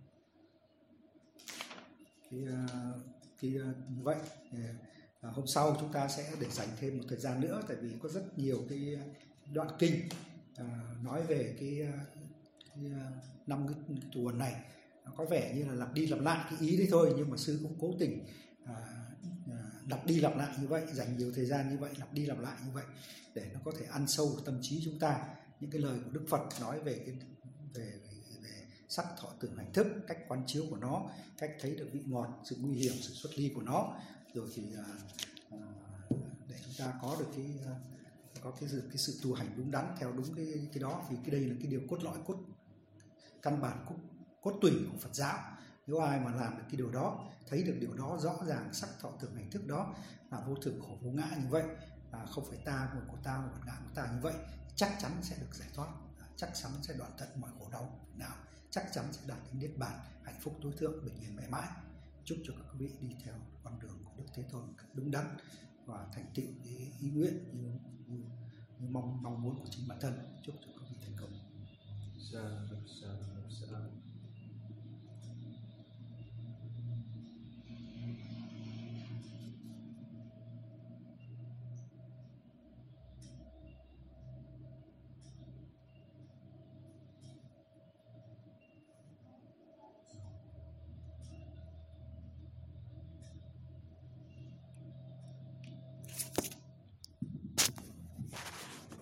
cái cái, cái, cái như vậy. À, hôm sau chúng ta sẽ để dành thêm một thời gian nữa, tại vì có rất nhiều cái đoạn kinh à, nói về cái, cái năm cái, cái tuần này, nó có vẻ như là lặp đi lặp lại cái ý đấy thôi, nhưng mà sư cũng cố tình à, à, lặp đi lặp lại như vậy, dành nhiều thời gian như vậy, lặp đi lặp lại như vậy để nó có thể ăn sâu vào tâm trí chúng ta những cái lời của Đức Phật nói về cái về, về, về sắc thọ tưởng hành thức, cách quán chiếu của nó, cách thấy được vị ngọt, sự nguy hiểm, sự xuất ly của nó, rồi thì à, à, để chúng ta có được cái có cái sự cái sự tu hành đúng đắn theo đúng cái cái đó. Vì cái đây là cái điều cốt lõi, cốt căn bản, cốt, cốt tủy của Phật giáo. Nếu ai mà làm được cái điều đó, thấy được điều đó rõ ràng, sắc thọ tưởng hành thức đó là vô thường khổ vô ngã như vậy, là không phải ta, một của ta, một ngã của ta như vậy, chắc chắn sẽ được giải thoát, chắc chắn sẽ đoạn tận mọi khổ đau nào, chắc chắn sẽ đạt đến niết bàn hạnh phúc tối thượng, bình yên mãi mãi. Chúc cho các quý vị đi theo con đường của Đức Thế Tôn đúng đắn và thành tựu cái ý nguyện như, như, như mong mong muốn của chính bản thân. Chúc cho các vị thành công. Sa sa sa.